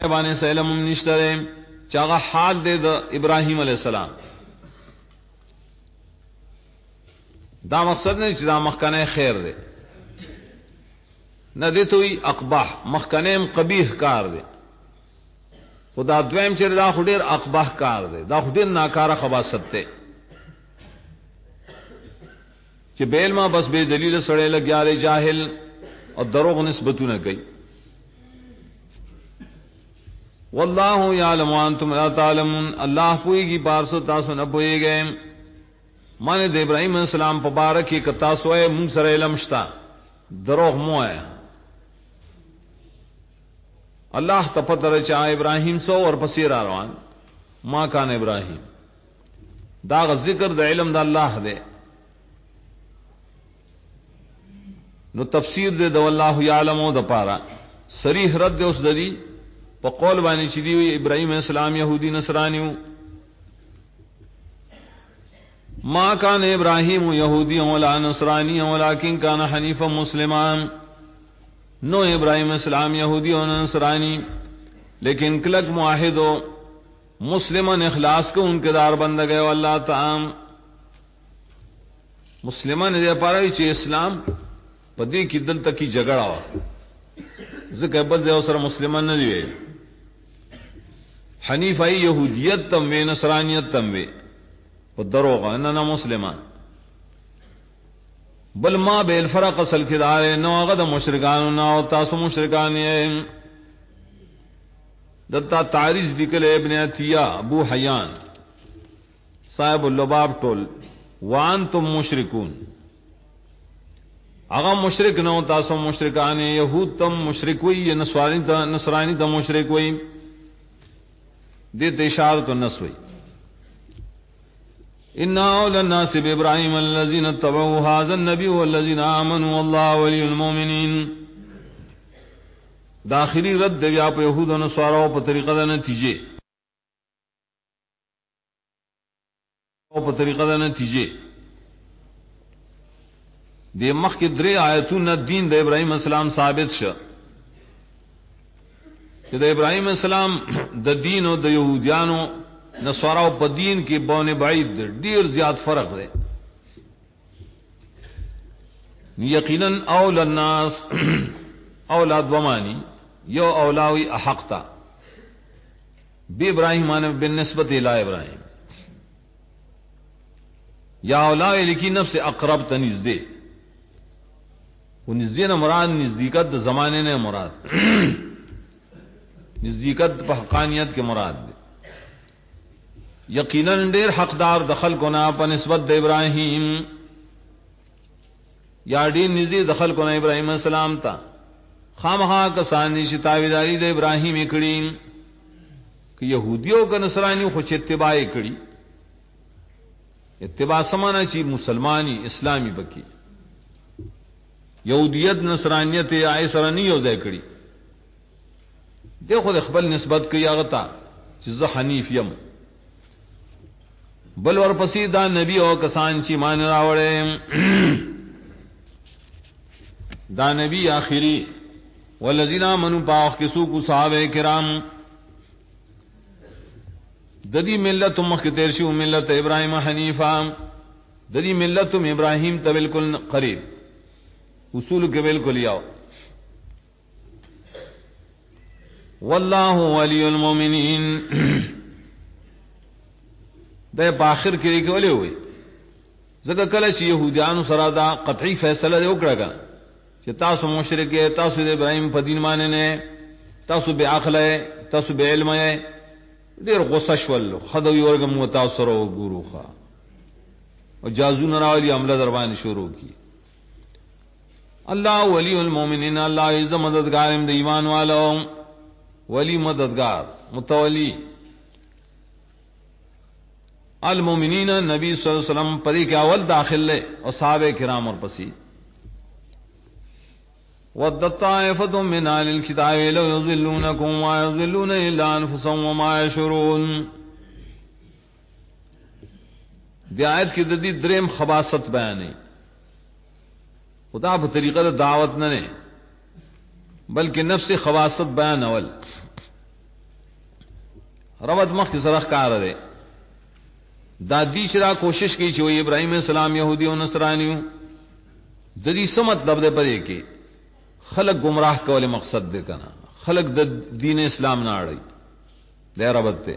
باندې سلام نشتره چاغه حال دے د ابراہیم علیہ السلام. دا مقصد نہیں چې دا مخکنه خیر دے نہ دے توئی اقباح مخکنه قبیح کار دے خدا دویم چې دا خډیر اقباح کار دے دا خډیر ناکاره خباثت ته چې بیل ما بس بے دلیل سړی لګیاله جاهل اور دروغ نسبتونه کوي. واللہ یعلم وانتم لا تعلمون اللہ پوئی گی بارسو تاسو نہ پوئی گئے. مانے دے ابراہیم علیہ السلام پبارکی کہ تاسو ہے منگ سر علم شتا دروغ مو ہے اللہ تپتر چاہ ابراہیم سو اور پسیر آروان ما کان ابراہیم دا ذکر دا علم دا اللہ دے نو تفسیر دے دو اللہ یعلمو دا پارا صریح رد دے اس دی پا قول بانی چیدی ہوئی ابراہیم علیہ السلام یہودی نصرانیو ما کان ابراہیم یہودی ولا نصرانی ولکن کان حنیفا مسلمان. نو ابراہیم علیہ السلام یہودی و نصرانی لیکن کلک معاہد و مسلمان اخلاص کو ان کے دار بند گئے واللہ تعام مسلمان دے پارا چی اسلام پدی کی دل تک کی جگڑا ہوا ذکر بل دے اسر مسلمان نہ دیوے حنیفائی یہودیت تم وے نصرانیت تم وے دروغ اننا مسلمان بل ما بیل فرق اصل کدارے نو غد مشرکان نو تاسو مشرکان دتا تعریض ذکر ابن عطیہ ابو حیان صاحب اللباب ٹول وانتم مشرکون اغا مشرک نو تاسو مشرکان یہود تم مشرک ہوئی نصرانی تم مشرک ہوئی دیت اشارت النس ہوئی. ان اول الناس بابراہیم الذين اتبعوا هذا النبي والذين امنوا والله ولي المؤمنين. داخلی رد دے یا یہود و نصارا په طریقہ دا نتیجے او په طریقہ دا نتیجے دے مخ کے درے آیتون دین دے ابراہیم السلام ثابت شا کہ دے ابراہیم السلام دا دین و دا یہودیانو نصارا و پا دین کی بون بعید دیر زیاد فرق دے. یقیناً اول الناس اولاد ومانی یو اولاوی احقتا بی ابراہیم آنے بالنسبت الہ ابراہیم یا اولاوی لکی نفس اقرب تنیز دے وہ نزدین مراد نزدیکت زمانے نے مراد نزدیکت پا حقانیت کے مراد دے. یقیناً دیر حقدار دخل کو نا پا نسبت دے ابراہیم یا دیر نزدی دخل کو نا ابراہیم السلام تا خامخا کسانی شتاویداری دے ابراہیم اکڑی کہ یہودیوں کا نصرانی خوش اتباع اکڑی اتباع سمانا چی مسلمانی اسلامی بکی یہودیت نصرانیت آئے سرانی ہو دے کڑی دے خود اخبل نسبت کی آغتا چیز حنیف یم بل ورپسی دا نبی او کسان چی مان راوڑے دا نبی آخری والذین آمنوا پاک کسو کو صحابہ کرام ددی ملت مخ تیرشی ملت ابراہیم حنیفہ ددی ملت ابراہیم تا بالکل قریب اصول کے بالکل یاو. واللہ ولی المومنین دے باخر کے لیے ولے ہوئی زکا کلچ یہودیان سرا دا قطعی فیصلہ دے اکڑا کنا کہ تاسو مشرک ہے تاسو دے ابراہیم پدین مانے نے تاسو بے عقل ہے تاسو بے علم ہے دیر غصہ شول خدوی ورگم و تاثر و گورو خواہ اور جازو نراولی عملہ دربان شروع کی. اللہ ولی المومنین اللہ عز مددگار امد ایمان والا ولی مددگار متولی المومنین نبی صلی اللہ علیہ وسلم پدی کے اول داخل لے اور صحابہ کرام اور پسی وَدَّتْ طَائِفَةٌ مِّنْ أَهْلِ الْكِتَابِ لَوْ يُضِلُّونَكُمْ وَمَا يُضِلُّونَ إِلَّا أَنفُسَهُمْ وَمَا يَشْعُرُونَ. دی آیت کی ددی دریم خباست بیانی خدا بطریقہ دعوت نہ نے بلکہ نفس خباست بیان اول ربط مخ کی سرخ کار دے دا دی شرا کوشش کی چې ابراہیم علیہ السلام یہودی او نصرانیو د دې څه مطلب دے پدې کې خلق گمراہ کول مقصد دے کنا خلق د دین اسلام نه اړي دے ربط ته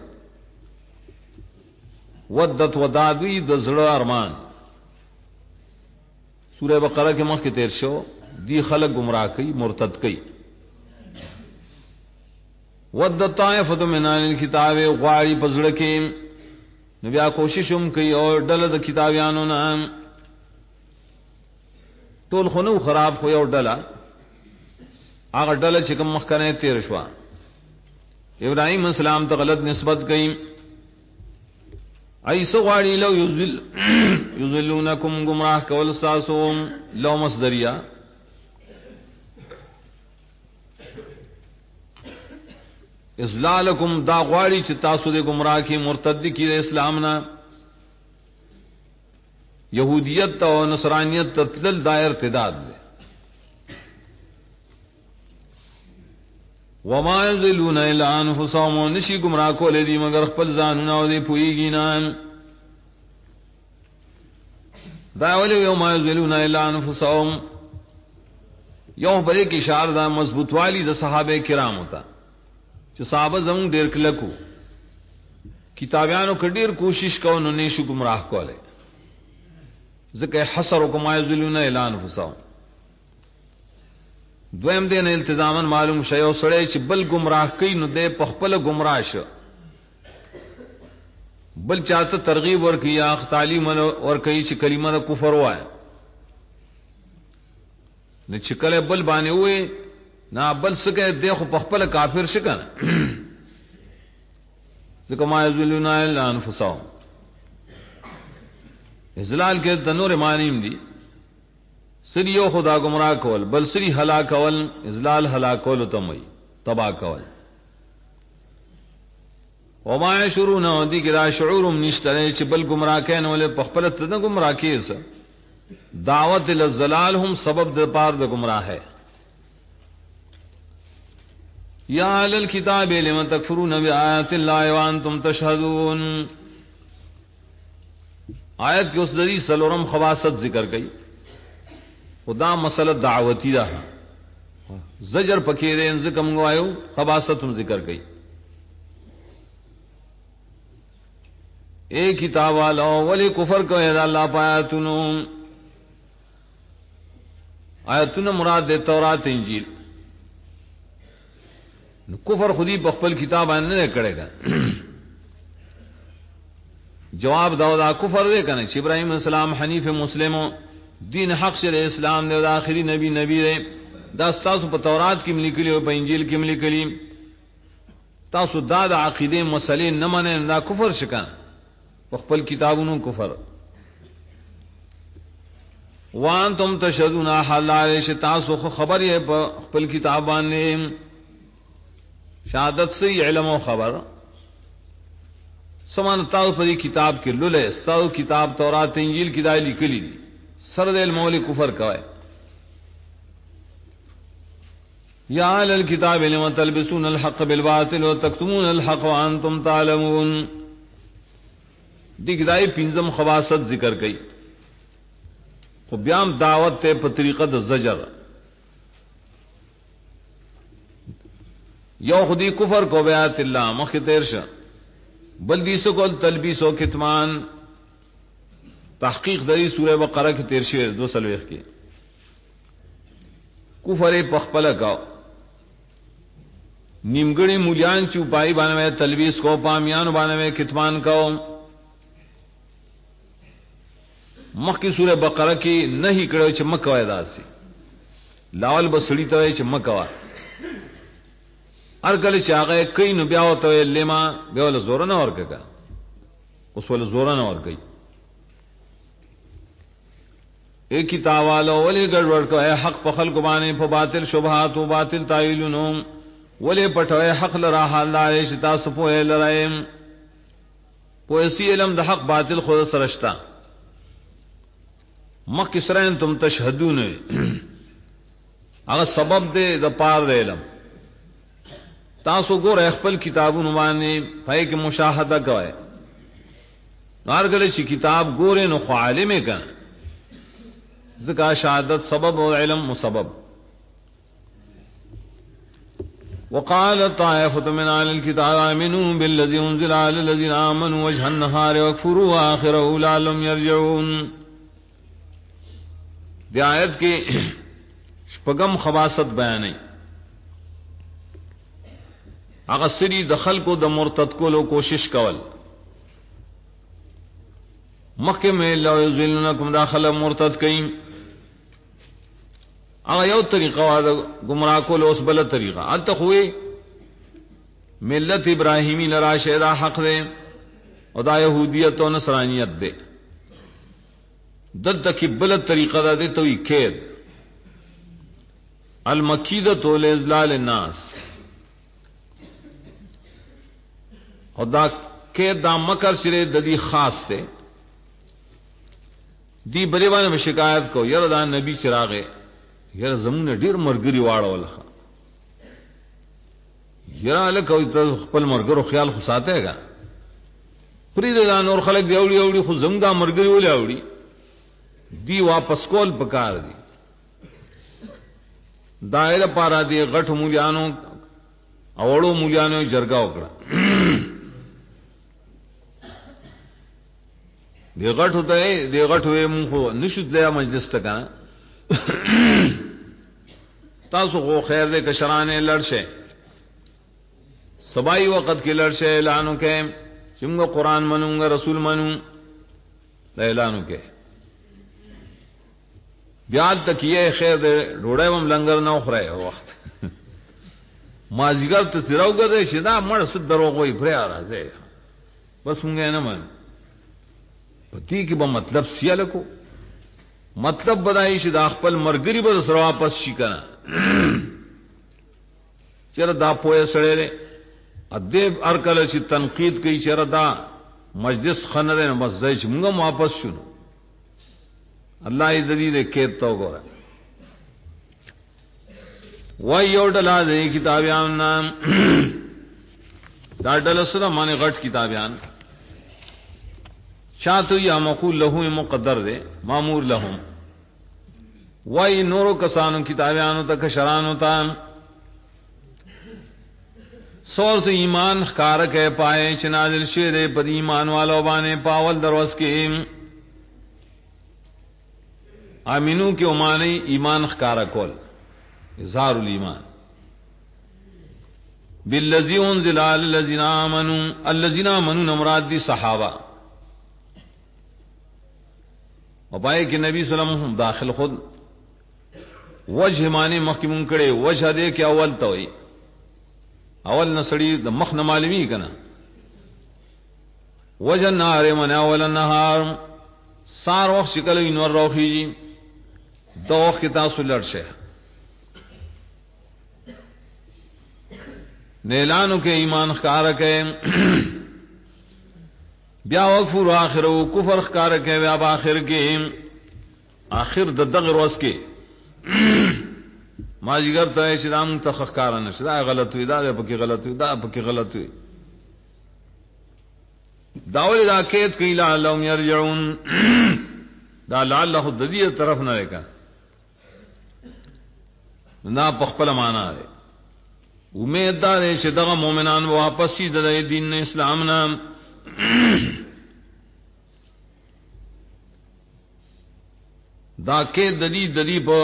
ودت ودادوی د زړه ارمان سورہ بقرہ کے مخ کے تیر شو دی خلق گمراہ کئی مرتد کئی ودت طائفۃ من اهل الكتاب غاری پزړه کې نو بیا کوششوم کوي او ډله د کتابیانو نه ټول خنو خراب خو یو ډله هغه ډله چې کوم مخکنه تیر شو ابراهیم اسلام ته غلط نسبت کوي ایسو غاڑی لو یذلونکم گمراہ کول ساسوم لو مصدریہ ازلالکم دا غاڑی چی تاسو دے گمراہ کی مرتد کی دے اسلامنا یہودیت تا و نصرانیت تا تلل دائر ارتداد دے وما یذلون الا انفسهم نشی گمراہ کولے دی مگر خپل ځانونه او دی پویږي نه دا ولې وما یذلون الا انفسهم یو بلې کې اشاره دا مضبوط والی د صحابه کرام ہوتا چې صحابه زمون ډیر کلکو کتابیانو کډیر کوشش کو نو نشو گمراہ کولے ځکه حسر وکما یذلون الا انفسهم دویم دین التزامن معلوم شیو سړی چې بل گمراه کوي نو دې په خپل گمراه شو بل چاته ترغیب ورکي یا تعلیم ورکي چې کلمه د کفر وای نه چې کله بل باندې وې نه بل څنګه دې خو په خپل کافر شي کنه ځکه ما یذلون الا انفسهم ازلال کې د نور معنی دي سریو خدا گمراہ کول بل سری ہلاک کول ازلال ہلاک کول تمئی تباہ کول وما يشعرون دي کدا شعورم نشتره چې بل گمراہ کین ولې پخپل ته نه گمراہ کیس دعوت للزلال هم سبب د پار د گمراہ ہے یا اهل الكتاب لم تکفرون بآیات الله وانتم تشهدون آیت کې اوس د دې سلورم خواصت ذکر کړي خدا مسئلہ دعوتی دا زجر پکې دې انځ کوم غوايو خباستم ذکر کړي اے کتاب والو ولی کفر کوي دا الله پاتونو آیتونه مراد د تورات انجیل نو کفر خودی په خپل کتاب باندې نه کړيګا جواب دا کفر دې کنه چې ابراهيم السلام حنیف مسلمو دین حق شر اسلام نے آخری نبی دے دا تاسو په تورات کې ملي او په انجیل کې ملي تاسو دا د عقیده مسلې نه منئ دا کفر شکا په خپل کتابونو کفر وانتم تشهدون حلال تاسو خبر یې په خپل کتاب باندې شهادت سے علم او خبر سمان تاسو په کتاب کې لولې تاسو کتاب تورات انجیل کې دا لیکلي دي سر دل مولی کفر کوئے یا اہل الکتاب لما تلبسون الحق بالباطل وتکتمون الحق وانتم تعلمون دیکھدائی پنزم خواصت ذکر کئی خو بیام دعوت تے پر طریقہ دا زجر یو خودی کفر کو بیات اللہ مخی تیرشا بلدیسو کو تلبیس و کتمان تحقیق دری سورہ بقرہ کی تیرشی دو سلویخ کی کفر پخپل کاؤ نیمگڑی مولیان چوپائی بانوے تلبیس کو پامیان بانوے کتمان کاؤ مخ کی سورہ بقرہ کی نہیں کڑو چھ مکوائے داسی لاول بسڑی توئے چھ مکوا ارکل چاگئے کئی نو بیاو توئے لیما بیاول زورنا اور کگا اس والا زورنا اور گئی ایک کتاب والا ولی گڑبڑ کو اے حق پخل کو بانے پا باطل شبہات و باطل تائلونو ولی پٹھوئے حق لرا حال لائے شتا سپوئے لرائے پویسی علم دا حق باطل خود سرشتا مک کسرین تم تشہدون اگر سبب دے دا پار دے علم تاسو ګور خپل کتابونو باندې پای کې مشاهده کوئ نارګل چې کتاب ګورې نو خو عالم کړه ذکا شهادت سبب او علم مسبب. وقال طائفة من أهل الكتاب آمنوا بالذي أنزل على الذين آمنوا وجه النهار واكفروا آخره لعلهم يرجعون. دی آیت کی شپغم خباست بیان ہے. اغسری دخل کو د مرتد کو لو کوشش کول مکہ میں لو یذلونکم داخل مرتد کئ اغه یو طریقہ دا گمراہ کو لوس بل طریقہ انت ہوئی ملت ابراہیمی لرا شیدا حق دے او دا یہودیت و نصرانیت دے دد کی بل طریقہ دا دے توئی کید المکیدۃ لاذلال الناس او دا کید دا مکر سرے ددی خاص تے دی بلے باندې میں شکایت کو یار دا نبی چراغے یار زمون ډیر مرګري واړول یار له کوي ته خپل مرګرو خیال خو ساته گا پری دا نور خلق دی اوړي خو زم دا مرګري ولې اوړي دی واپس کول پکار دی دایره پارا دی غټ مولیانو اوړو مولیانو جرګا وکړه دی غټ ہوتا ہے دی غټ ہوئے مون خو نشد لیا مجلس تک تاسو خو خیر دے کشرانے لڑشے سبائی وقت کی لڑشے اعلانو کے چمگا قرآن منوں گا رسول منوں اعلانو کے بیاد تک یہ خیر دے ڈوڑے وم لنگر نہ اخرے وقت مازیگر تو تیراو گا دے شدا مڑ سد دروغوئی بھرے آ رہا دے بس ہوں گے نا من پتی کی با مطلب سیا لکو مطلب بدائی شدا خپل مرګري به سره واپس شي کنه چر دا پوهه سره له ادب ارکل چې تنقید کوي چر دا مجلس خنره مسجد چې موږ واپس شونو الله دې دې کې تو ګور وای یو ډلا دې کتابیان نام دا ډله سره باندې غټ کتابیان شاتو یا مقول له مقدر دے مامور لهم وای نورو کسانو کتابیانو تک شرانو تا سورت ایمان خکارک ہے پائے چنازل شیر پد ایمان والو بانے پاول دروس کے آمینو کے امانی ایمان خکارکول اظہار الایمان بالذی انزل علی الذین آمنوا الذین آمنوا مراد دی صحابہ وبائے کہ نبی صلی اللہ علیہ وسلم داخل خود وجہ معنی محکمون کڑے وجہ دے کہ اول توئی اول نسڑی دا مخ نمالمی کنا وجہ نہارے من اول النہار سار وقت شکل انور روخی جی دو وقت کی تاسو لڑشے نیلانو کے ایمان خکارک ہے بیا وکفر آخر و کفر خکار کے بیا آخر کے آخر ددغ روز کے ماجگر تو شرام تخکارا نہ شدا غلط ہوئی دا پکی غلط ہوئی دا پکی غلط ہوئی داول دا کیت کی لعلہم یرجعون دا لعلہ ددی طرف نہ رکا نہ پخپل مانا ہے امید دار ہے شدغ مومنان واپس ہی ددے دین اسلام نام دا کے ددی پا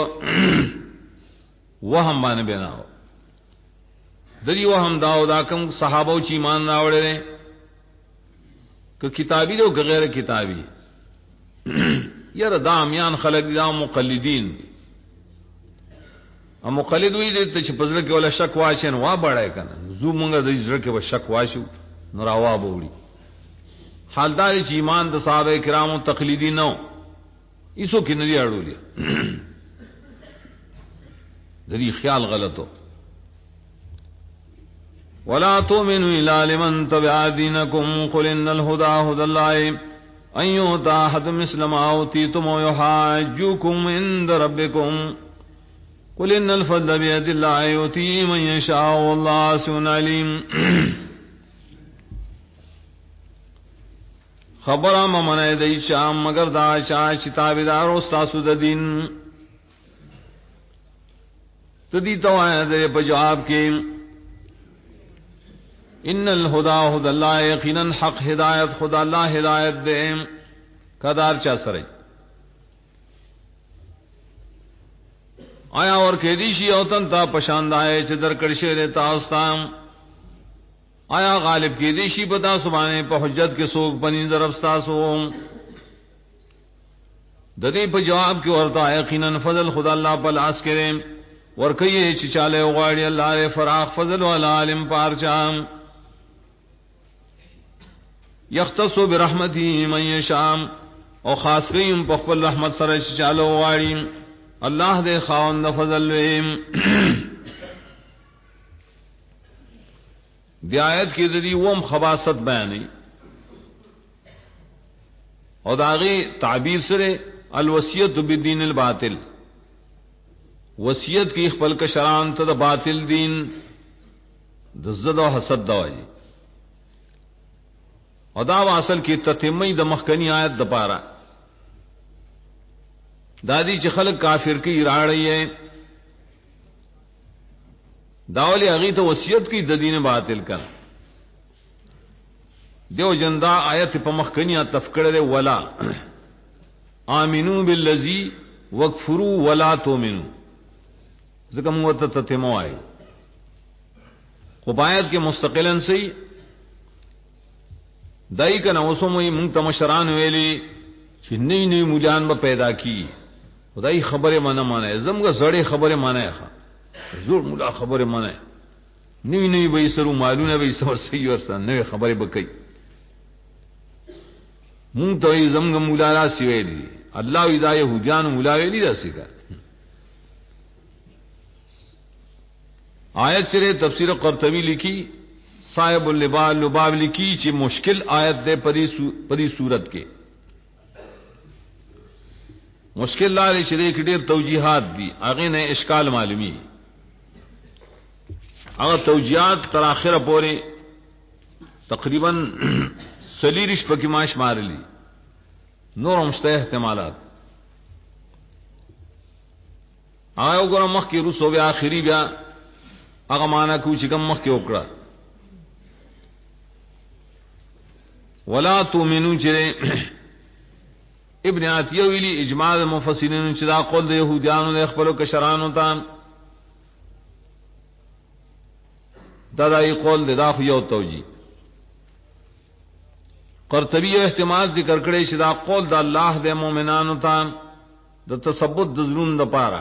وہم بانے بینا ہو ددی وہم داو دا کم صحابہ چی ایمان راوڑے رہے کہ کتابی دو کہ غیر کتابی یار دا امیان خلق دا مقلدین مقلد ہوئی دے چھ پزر کے والا شک واشن وا بڑھائے کنا زو منگا دا زر کے با شک واشو نراوا بوڑی حالدار چی ایمان دا صحابہ کرام تقلیدی نو اسو کی ندی اڑو لیا دری خیال غلط ہو ولا تؤمنوا الا لمن تبع دينكم قل ان الهدى هدى الله ان يؤتى احد مثل ما اوتيتم ويحاجوكم عند ربكم قل ان الفضل بيد الله يؤتيه من يشاء والله واسع عليم. خبر ممنع دی شام مگر دا شاہ شتابدار استاسو دا دین تدی تو آیا دے پجواب کے ان الہدا ہد اللہ یقینا حق ہدایت خدا اللہ ہدایت دے کدار چا سرے آیا اور کہدیشی اوتن تا پشاند آئے چدر کرشے دے تاستام آیا غالب کی دیشی بتا سبانے پہ حجت کے سوک بنی درفستا سو ددی پہ جواب کی ورطا یقیناً فضل خدا اللہ پل آس کرے ورکیے چچالے اغاڑی اللہ رے فراق فضل والا علم پارچام یختصو برحمتی من یشام او خاص قیم پخپل رحمت سر چچالے اغاڑی اللہ دے خاون دا فضل ویم. دی آیت کی ددی وم خباست بیانی اور داغی تعبیر سرے الوصیت بالدین الباطل وصیت کی خپل کشران تد باطل دین دزد و حسد دوائی اور دا اصل کی تتمی د مخکنی آیت د پارا دادی چ خلق کافر کی راڑی ہے داولی اگی تو وصیت کی ددین باطل کر دیو جندا آیت پمخکنیا تفکڑ دے ولا آمنو بالذی وکفروا ولا تؤمنوا زکم وت تتمو آئے قبایت کے مستقلن سے دائی کا نوسوم منتمشران ویلی کہ نئی نئی مجان ب پیدا کی خدائی خبر مانا مانا زم کا زڑے خبر مانا زور ملا خبر مانا نئی نئی بھائی سرو معلوم ہے بھائی سر صحیح اور سر نئے خبریں بکئی منگ تو زم گم ملا سویلی اللہ ادا یہودیان ملا ویلی رسی کا آیت چرے تفسیر قرطبی لکھی صاحب اللباب لباب لکھی چی مشکل آیت دے پری صورت کے مشکل لال چرے کٹیر توجیحات دی آگے نے اشکال معلومی اگر توجیحات تراخر پورے تقریباً سلیرش پکیماش مار لی نور مشتہ احتمالات آئے گورا مخ کی رسو بیا آخری بیا اگا مانا کو چکم مخ کے اکڑا ولا تؤمنون چرے ابن عطیہ ویلی اجماع مفسرین چدا قول دے یہودیانو دے اخبرو کشرانو تا دادائی قول دے داخو یو توجی قرطبی احتمال ذکر کرے چدا قول دا اللہ دے مومنانو تا دا تثبت دزلون دا پارا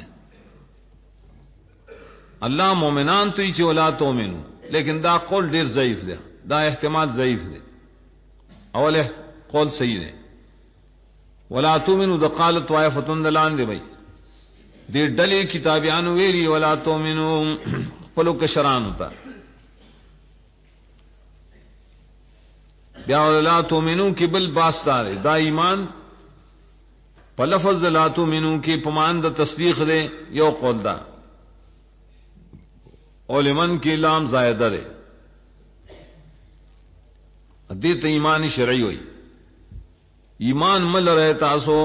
اللہ مومنان تو ہی ولا تؤمنو لیکن دا قول دیر ضعیف دے دا احتمال ضعیف دے اول قول صحیح دے ولا تؤمنو دا قالت وائفتن دلان دے بھائی دیر ڈلی کتابیانو ویلی ولا تؤمنو پلو کشران ہوتا بیا ولا تؤمنو کی بل باستار دا ایمان پلفظ لا تؤمنو کی پمان دا تصدیق دے یو قول دا علمن کی لام زائدہ دے دیت ایمان شرعی ہوئی ایمان مل رہے تاسو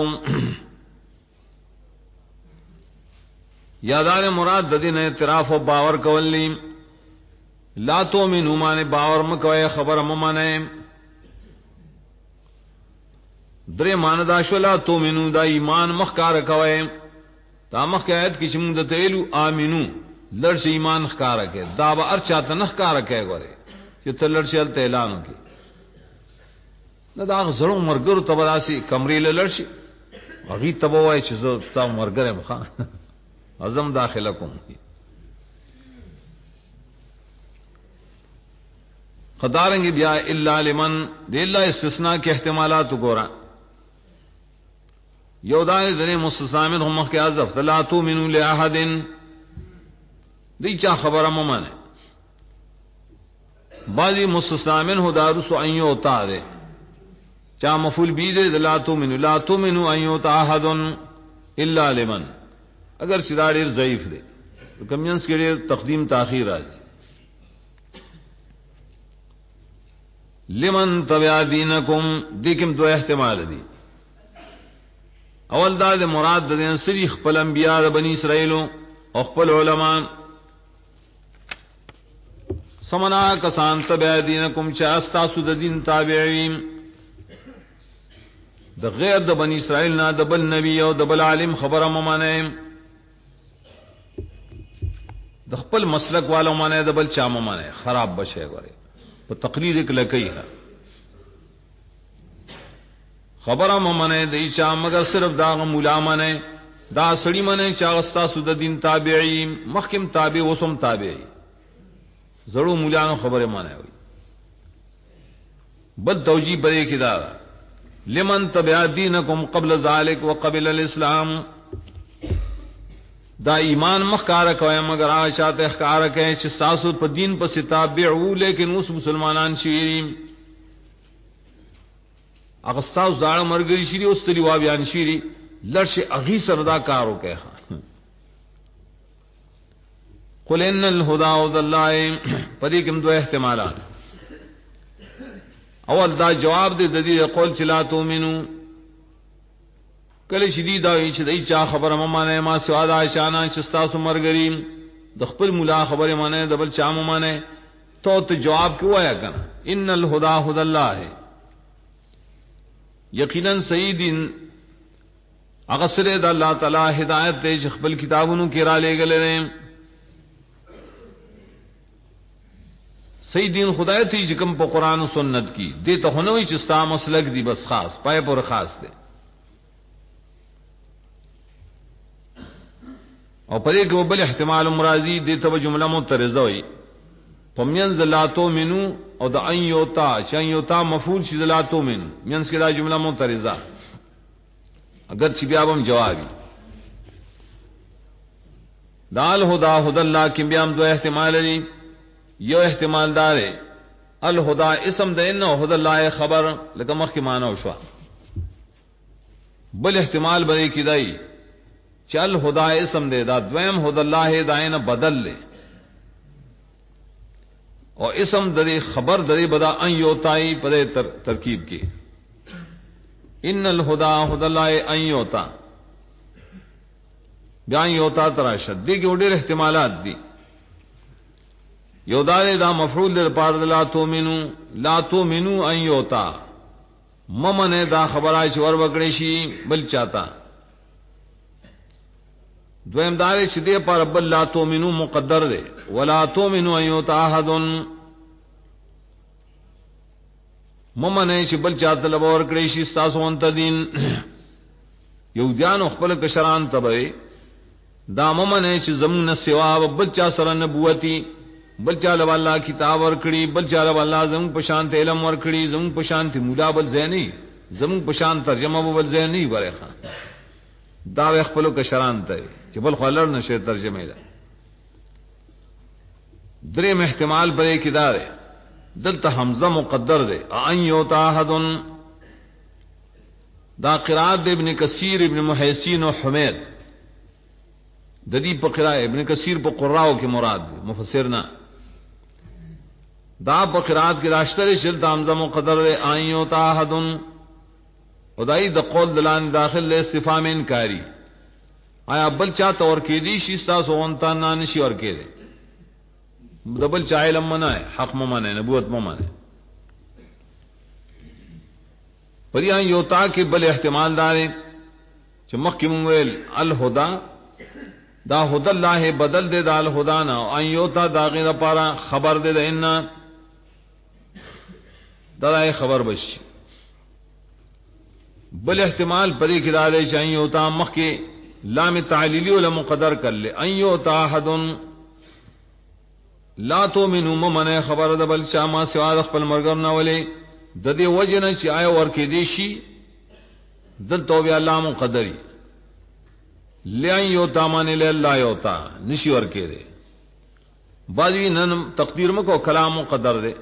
یادار مراد ددین اعتراف و باور کولی لا تؤمنو مانے باور مکوئے خبر ممانے درے مانداشو لا تؤمنو دا ایمان مخکار کوئے تا مخکایت کی چمون دا تیلو آمنو لڑش ایمان خکار کے دا با ارچاتا نخکار کے گورے کہ تا لڑش علتا اعلانو کی دا زروں مرگر تبراسی کمری لڑشی اگی تبوائے چیزو تا مرگر مخان عظم داخلہ کم خدارنگی بیا الا لمن دے اللہ استثناء کے احتمالات گورا یودان دنے مستثامن ہم کے عذف لا تؤمنوا لأحد دی چا خبر ممن بعضی مستثامن ہو دارس ان یوتا دے چا مفعول بی دے لا تؤمنوا ان یوتا احد الا لمن اگر چې ډیر ضعیف دی کمینس کې ډیر تقدیم تاخير راځي لمن تبع دینکم دیکم دو احتمال دي اول دا مراد د سری خپل انبیاء د بنی اسرائیل او خپل علما سمنا کسان تبع دینکم چې استاسو د دین تابعین د غیر د بنی اسرائیل نه د بل نبی او د بل عالم خبره ممانه د خپل مسلک والو معنی د بل چا معنی خراب بشه غره په تقریر کې لکې خبره معنی د ایشا مگر صرف دا مولا معنی دا سړی معنی چې استا سود دین تابعین مخکم تابع وسم تابع زړو مولانو خبره معنی وي بل توجیه بری کې دا لمن تبع دینکم قبل ذلك وقبل الاسلام دا ایمان مخکار کوي مگر عاشات اخکار کوي چې تاسو په دین په ستابعو لیکن اوس مسلمانان شي هغه تاسو ځان مرګري شي اوس تری وا بیان شي لړشه اغي سردا کارو کوي قل ان الهدى هدى الله پدې کوم دوه احتمالات اول دا جواب دې د دې قول چې لا تؤمنو کله شدید دا چې دای چا خبره مانه ما سوا دا شانه چې تاسو مرګریم د خپل مولا خبره مانه د بل چا مانه ته جواب کیوایا کنه ان الهدى هدى الله یقینا سیدین هغه سره د الله تعالی هدایت دې خپل کتابونو کې را لېګلې سیدین خدای ته چې کوم په قران او سنت کې دې ته هنوي چې ستا مسلک دی بس خاص پای پر خاص دی او پدې کې بل احتمال مرادی دې ته جمله معترضه وي پمینز لا تو منو او د ان یوتا چې ان یوتا مفعول شي لا تو من مینز کې دا جمله معترضه اگر چې بیا هم جوابي دال هدا هدا الله کې بیا هم دوه احتمال لري یو احتمال دار الهدى اسم د انه هدى الله خبر لکه مخکې معنی وشو بل احتمال بری کې دی چې الهدى اسم دې دا دویم هدى الله داینه بدل لې او اسم د خبر د بدا ان یوتای په ترکیب کې ان الهدى هدى الله ان یوتا بیان یوتا تراشد دي کې ډېر احتمالات دي یو دا مفعول در پار لا تؤمنو ان یوتا ممنه دا خبره چې ور وکړې شي بل چاته دویم دا چې دې پر بل لا تؤمنو مقدر ده ولا تؤمنو ان یوتا احد ممنه چې بل چاته لور کړې شي تاسو انت دین یو ځان خپل کشران تبه دا ممنه چې زمون سوا بل چا سره نبوتی بل چاله الله کتاب ور کړی بل چاله الله زمون په شان علم ور کړی زمون په شان مولا بل زینی زمون په شان ترجمه بل زینی ورخه دا خپل کشران ته چې بل خلل نشه ترجمه ده درې احتمال پرې کې دار دلته حمزه مقدر ده ان یوتا احد دا قرات ابن کثیر ابن محیسین او حمید د دې په قرات ابن کثیر په قراو کې مراد مفسرنا دا په قرات کې راشتره شل حمزه مقدر ده ان یوتا احد او دای د قول دلان داخل له استفهام انکاری آیا بل چا تور کې دي شي تاسو وانتا نه نشي ور کې دي دبل چا علم منه حق منه نبوت منه پریان یوتا کې بل احتمال دار چې مخکې مونږ ویل الهدى دا هدى الله بدل دے دا الهدى نه ان یوتا دا غیر لپاره خبر دے ان دا خبر بشي بل احتمال پرې کې دا دی چې ان یوتا مخکې لام تعلیلی ولا مقدر کړل ان یوتا احد لا تؤمنوا ممن خبر د بل چا ما سوا خپل مرګ نه ولې د دې وجنه چې آیا ورکې دي شي دل توبه الله مقدري لئن یوتا مان لا یوتا نشي ورکې دي باجی نن تقدیر مکو کلام مقدر دے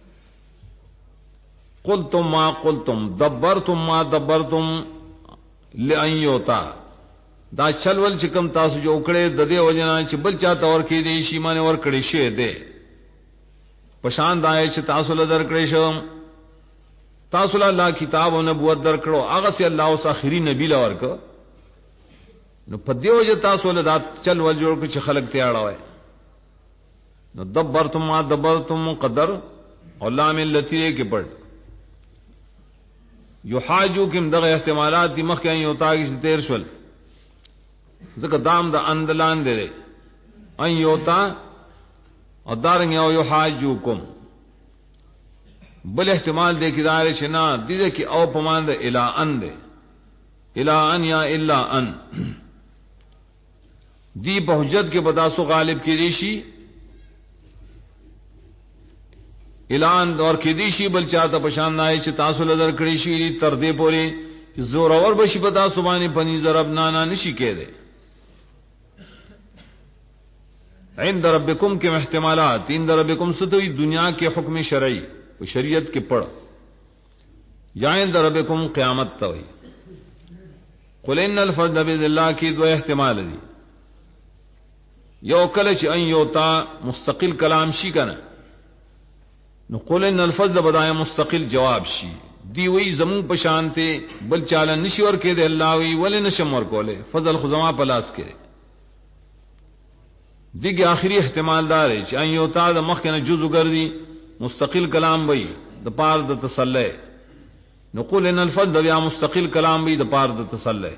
قلتم ما قلتم دبرتم ما دبرتم لئن یوتا دا چلول چکم تاسو جو کړه د دې وجنا چې بل چا تور کې دی شي مانه ور کړی شه دی پشان دای چې تاسو له در کړی شو تاسو له الله کتاب او نبوت در کړو هغه سي الله اوس اخري نبی لور کو نو په دې وجه تاسو له دا چلول جوړ کې چې خلق ته اړه وای نو دبرتم ما دبرتم قدر علام اللتی کې پړ یحاجو کم دغه احتمالات دی مخ کې یو تاګ تیر شول ذکر دام دا اندلان دے ان یوتا اور دارنگ یو حاجوکم بل احتمال دے کی دار شنا دیدے کی او پمان دے الا ان دے الا ان یا الا ان دی بہجت کے بداسو غالب کی دیشی الا ان اور کی دیشی بل چاہتا پشان نائے چھ تاسو لدر کڑیشی دی تردے پوری زور اور بشی بداسو بانی پنی ضرب نانا نشی کے دے عند ربکم کے احتمالات عند ربکم ستوی دنیا کے حکم شرعی و شریعت کے پڑھ یا عند ربکم قیامت توئی قل ان الفضل بيد الله کی دو احتمال دی یو کلچ ان یوتا مستقل کلام شی کنا نو قل ان الفضل بدایا مستقل جواب شی دی وی زمون پشانتے بل چالا نشور کے دے اللہ وی ولی نشمور کولے فضل خزما پلاس کے دیگه آخری احتمال دار ہے چې ان یو تا د مخ کنه جزء ګرځي مستقل کلام وي د پار د تسلی نقول ان الفضل بیا مستقل کلام وي د پار د تسلی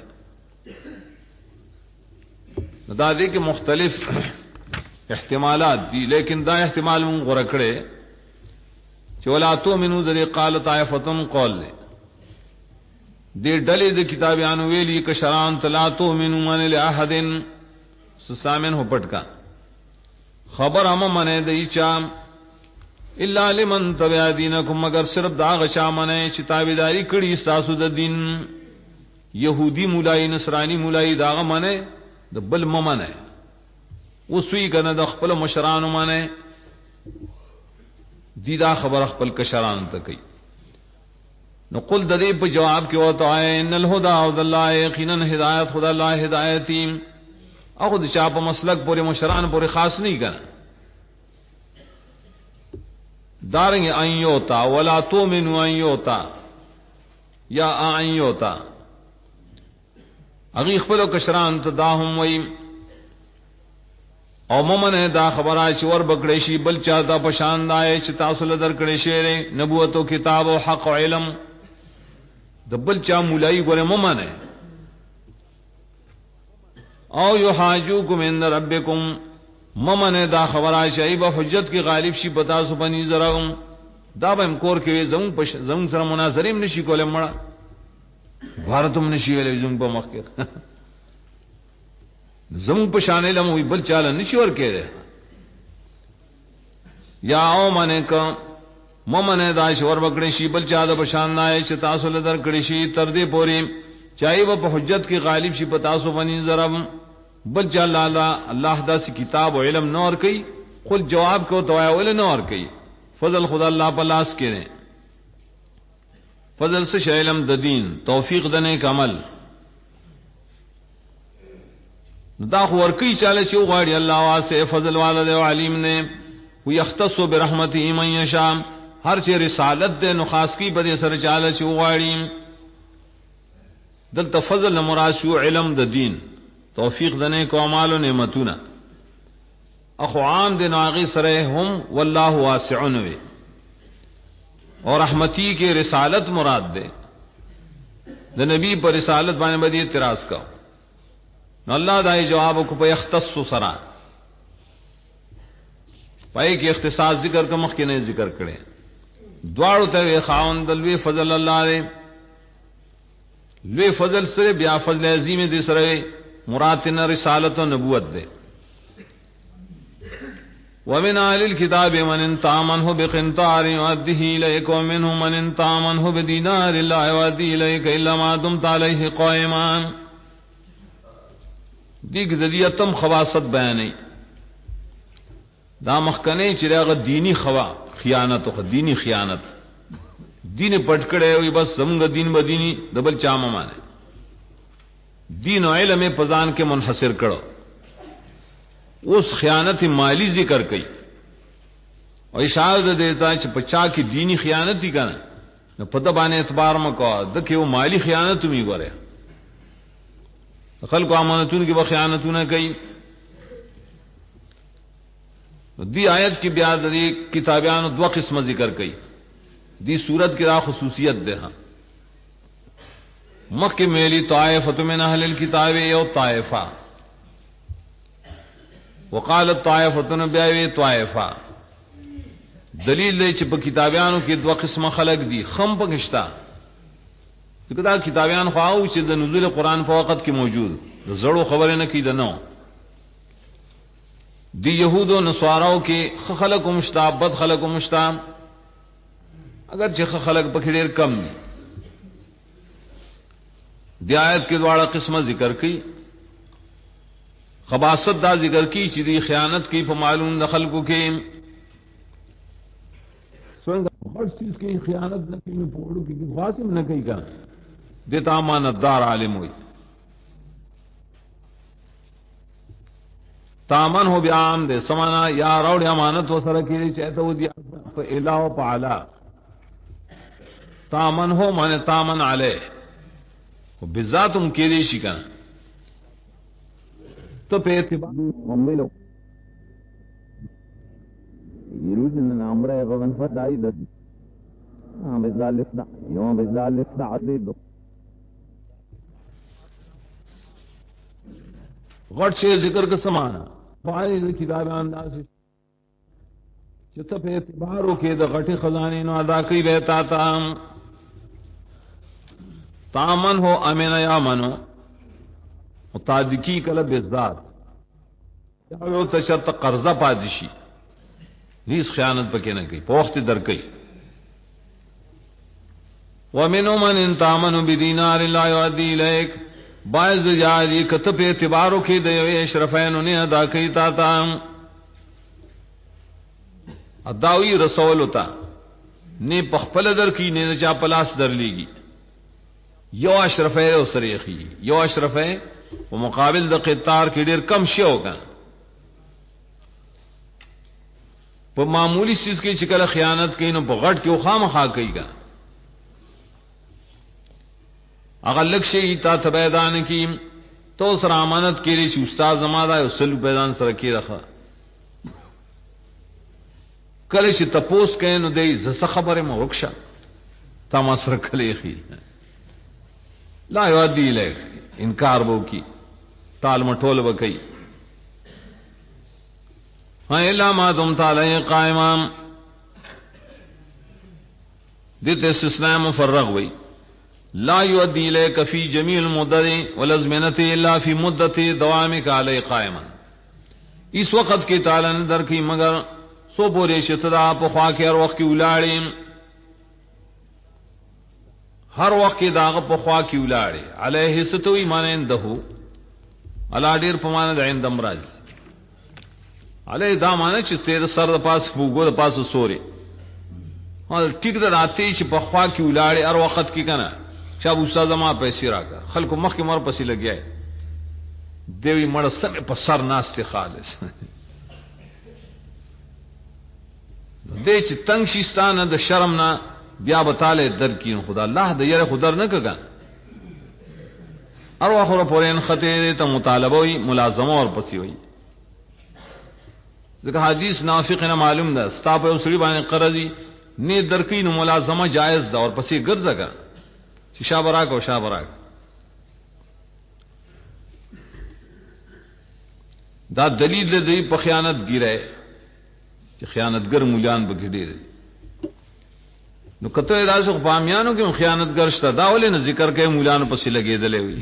دا دې کې مختلف احتمالات دي لیکن دا احتمال مون غره کړي چې ولا تؤمنو ذری قال طائفتم قول دې ډلې د کتابانو ویلي ک شران تلا تؤمنو من لاحد سامن ہو پٹکا خبر ہم منے دئی چام الا لمن تبع دینکم مگر صرف دا غشا منے چتابداری کڑی ساسو د دین یہودی مولائی نصرانی مولائی دا منے د بل ممنے وسوی کنه د خپل مشران منے دیدا خبر خپل کشران تکي نو قل د دې په جواب کې وته ان الهدى او الله یقینا ہدایت خدا الله ہدایتی او د چا په مسلک پورې مشران پورې خاص نہیں کنا دارنگ ان یوتا ولا تؤمنوا ان یوتا یا ان یوتا اگی خپل کشران ته دا هم وای او مومن دا خبره چې ور بکړې شي بل چا دا پشان دای چې تاسو له در کړې شي نبوت او کتاب او حق او علم د بل چا مولای ګره مومن او یحاجوکم عند ربکم ممن دا خبره شی به حجت کی غالب شي پتا سو بنی زراوم دا به کور کې زمون سره مناظریم نشي کولم مړه بھارتم نشي ویلې زمون په مخ کې زمون په شان علم وی بل چاله نشي ور کېده یا او منه ک ممن دا شور بکړې شي بل چا د بشان نه چې تاسو له در کړې شي تر دې پوري چاہے وہ حجت کی غالب شي پتا سو بنی زراوم بل جل اللہ دا سی کتاب و علم نور کئی خود جواب کو تو اول نور کئی فضل خدا اللہ پلاس کے نے فضل سے علم د دین توفیق دنے کا عمل دا خور کی چالے چو غاڑی اللہ واسے فضل والد و علیم نے وہ یختص برحمتہ من یشاء ہر چے رسالت دے نخاس کی بدے سر چالے چو غاڑی دل تفضل مراد شو علم د دین توفیق دنے کو اعمال و نعمتنا اخو عام دن آغی سرے ہم واللہ واسعن وے اور رحمتی کے رسالت مراد دے دا نبی پر رسالت بانے بدی اعتراض کا نو اللہ دائی جواب کو پہ اختص سرا پائے کہ اختصاص ذکر کا مخ کے نہیں ذکر کرے دوارو تے خاون دلوی فضل اللہ علیہ لوی فضل سے بیا فضل عظیم دے سرے مراتنا رسالت و نبوت دے ومن آل الكتاب من انتامنه بقنطار يؤديه إليك ومنهم من انتامنه بدينار لا يؤدي إليك إلا ما دمت عليه قائما دیکھ ددیتم خواصت بیانی دا مخکنے چراغ دینی خوا خیانت و دینی خیانت دین پٹکڑے ہوئی بس زمونگا دین با دینی دبل چاما مانے دین و علم پزان کے منحصر کرو. اس خیانت مالی ذکر کئی اور اشارہ دیتا ہے پچا کی دینی خیانت ہی کرنا نہ پتہ بانے اعتبار میں کہا دکھے وہ مالی خیانت تم ہی کرے خل کو امانتون کی وہ خیانتوں نہ کئی. دی آیت کی بیاد دی کتابیان دو قسم ذکر کئی. دی صورت کی را خصوصیت دے ہاں مکہ میلی طائفۃ من اہل الکتاب یو طائفہ وقالت طائفۃ بیاوی طائفہ. دلیل دے چھ کتابیانو کی دو قسم خلق دی خم پکشتا کدا کتابیان خواہو چھ دا نزول قرآن پا وقت کی موجود دا زڑو خبریں نہ کی دا نو دی یہود و نصاراو کی خلق و مشتا بد خلق و مشتا اگر چھ خلق پکھڑیر کم دی. دی آیت کے دوارا قسمہ ذکر کی خباست دا ذکر کی چھ دی خیانت کی پا معلوم دا خلقو کی ہر چیز کی خیانت نہ کی پوڑو کی خاصم نہ کہیں کہاں دیتا امانت دار عالم ہوئی تامن ہو بیام دے سمانا یا روڑ امانت ہو سرکی چاہتا ہو دیا الہ و پعلا تامن ہو مانے تامن علیہ بذات تم کی ریشی کا تو پہ اعتبار ممبلو يريد أن أمره غضن فتاي ده بذال لفدا يوم بذال لفدا عديد غٹ سے ذکر کا سمانا فائل کتاب انداز چتا پہ اعتبارو کے دا غٹی خزانے نو ادا کی رہتا تا تامن ہو امین یا منو متعدقی کلب بذات یا تشرط قرضہ پادشی ریس خیانت پکے نہ گئی پوخت در گئی. وَمِنْهُ مَنْ تَأْمَنُ بِدِينَارٍ لَا يُؤَدِّي إِلَيْكَ باعث جاری کتب اعتبارو کی دیوے اشرفین انہیں ادا کی تا اداوی رسول ہوتا نے پخپل در کی نے چا پلاس در لیگی یو اشرف ہے او سریخی یو اشرف ہے وہ مقابل د قطار کی ډیر کم شی ہوگا په معمولی چیز کی چکل خیانت کی نو په غټ کې خامخا کوي گا اگر لکشی تا تبیدان کی تو سر امانت کے لیے استاد زمادہ سلو پیدان سر کی رکھا کله چې تپوس کین نو دی ز خبره مو رکشا تا ما سره کلی خي لا یودی الیک انکار بو کی تال مټول وکي ہاں الا ما تم تعالی قائما دته استثناء مفرغ وی لا یودی الیک فی جميع المدد والازمنه الا فی مدت دوامک علی قائما اس وقت کی تعالی نے در کی مگر سو پورے شتدا پخوا کے ہر وقت کی الاڑی ہر وقت کی داغ پخوا کی الاڑی علیہ ستو ایمان اندہو علا دیر پماند عند امراج علیہ دا مانا چھ تیر سر دا پاس پوگو دا پاس سوری اور ٹک در آتی چھ پخوا کی الاڑی ہر وقت کی کنا شاب استاد ما پیسی راکا خلق مخ کی مر پسی لگ گیا دیوی مر سب پسر ناستی خالص دے چ تنگ شیستان د شرم نہ بیا بتالے در کی خدا اللہ د یره خدر نہ کگا اور اخر پورین خطے تو مطالبہ ہوئی ملازمہ اور پسی ہوئی ذکر حدیث نافق نہ معلوم دا استاپ اسری بانے قرضی نے در کی ملازمہ جائز دا اور پسی گرز گا شاہ براک اور شاہ براک دا دلیل دی پخیانت گرے خیانت گر مولیان بگڑی رہی نو کتو ارازو بامیانو کی خیانت گرشتا داولے نا ذکر کے مولیانو پسی لگے دلے ہوئی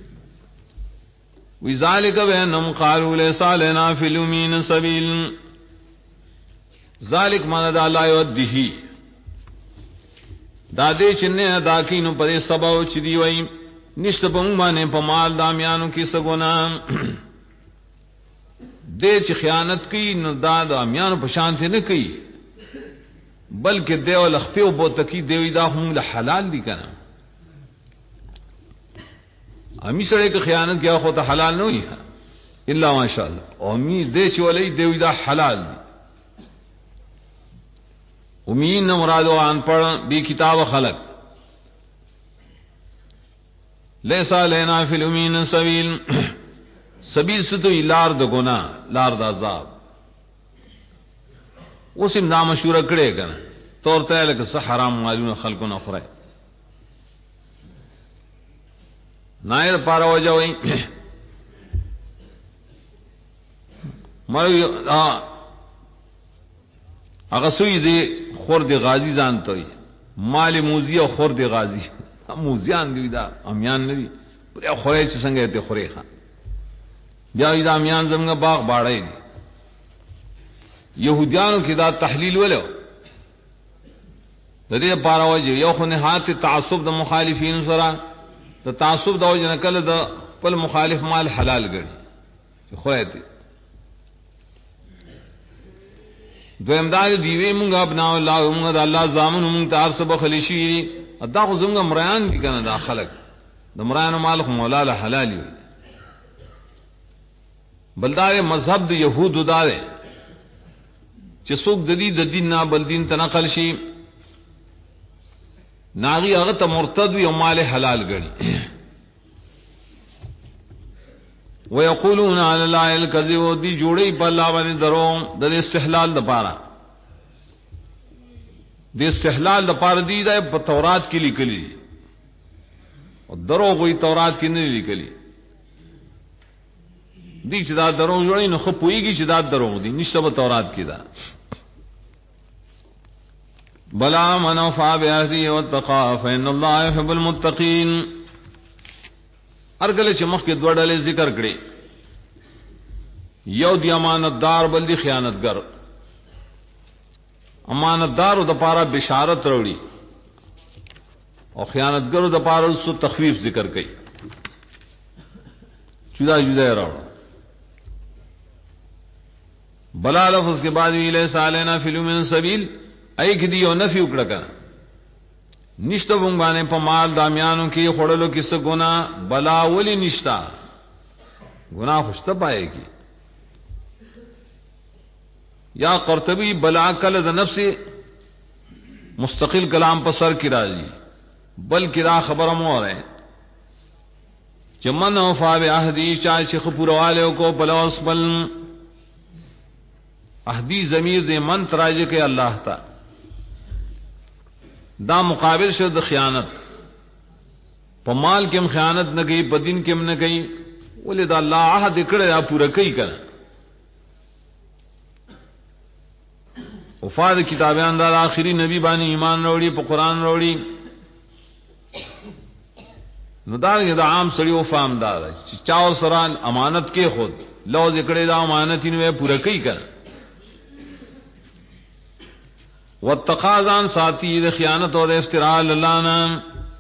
وی ذالک بینم قالو لیسا لینا فی الامین سبیل ذالک مانا دا لا یودیہی دا دے چننے ادا کی نو پدے سباو چی وئی نشت پنگمانے پا مال دامیانو کی سگونا دے چ خیانت کی نو داد امیان پشانت نہ کی بلکہ دیو لخپیو بو تکی دیوی دا ہم حلال دی کنا امی سڑے کی خیانت کیا خود حلال نہ ہوئی الا ماشاء اللہ امی دیش ولی دیوی دا حلال دی امین نہ مراد ان پڑھ بھی کتاب خلق لیسا لینا فی الامین سبیل سبیل ستو لار د گناہ لار د عذاب اسم دا مشورہ کڑے کنا طور تے لک س حرام مالون خلق نہ خرے نائر پارا وجہ وئی مرو اغسوی دی خور دی غازی زانتوی مال موزی او خور دی غازی موزیان دی دا امیان ندی پرے خورے چ سنگے تے خورے خان بیا دا امیان زمگا باغ باڑے دی یہودیانو کی دا تحلیل ولو دے پارا وجہ یو خو نہات تعصب د مخالفین سرا دا تعصب دا وجہ نکل دا پل مخالف مال حلال گڑی خورے تے دو امداد دیوے منگا ابناء اللہ منگا دا اللہ زامن منگ تار سب خلیشی ادا خو زمگا مریان کی کنا دا خلق دا مریان مال خو مولا حلالی ہوئی بلدار مذہب دا یہود دارے چی سوک ددی ددین نا بلدین تنقل شی ناغی اغت مرتد وی مال حلال گڑی وَيَقُولُونَ عَلَى اللَّهِ الْكَذِبَ دی جوڑی پر اللہ بانی درون در استحلال دا پارا دی استحلال دا پارا دی دا پا تورات کی لکلی اور درو کوئی تورات کی نہیں لکلی دی چدا درون جوڑی نخب پوئی گی چدا درون دی نشتہ تورات کی دا بلا من وفا بعہدہ واتقى فإن اللہ يحب المتقین ارگلے چمخ کے دو ڈلے ذکر کرے یو دی امانت دار بل دی خیانت گر امانت دار دا پارا بشارت روڑی اور خیانت گر دا پارا سو تخفیف ذکر کئی جدا جدا روڑا بلا لفظ کے بعد لیسا علینا فی الامین سبیل ایک دی او نفی اکڑا کنا نشتا بنگانے پا مال دامیانوں کی خوڑلو کس گناہ بلا ولی نشتا گناہ خوشتا پائے گی یا قرطبی بلا کل دا نفس مستقل کلام پر سر کی راضی بلکہ دا خبر مور ہے چمن وفا بعہدی چاہ شیخ پوروالے کو بلا اسبل اہدی ضمیر دے من تراجے کے اللہ تا دا مقابل شد خیانت پا مال کم خیانت نہ گئی پا دین کم نہ گئی ولی دا اللہ عہد اکڑے دا پورا کئی کر وفاد کتابیان دا آخری نبی بانی ایمان روڑی پا قرآن روڑی ندار دا عام سڑی وفام دار چاو سران امانت کے خود لوز اکڑے دا امانتی نوے پورا کئی کر واتقاذان ساتھی دا خیانت اور افتراء اللہ نام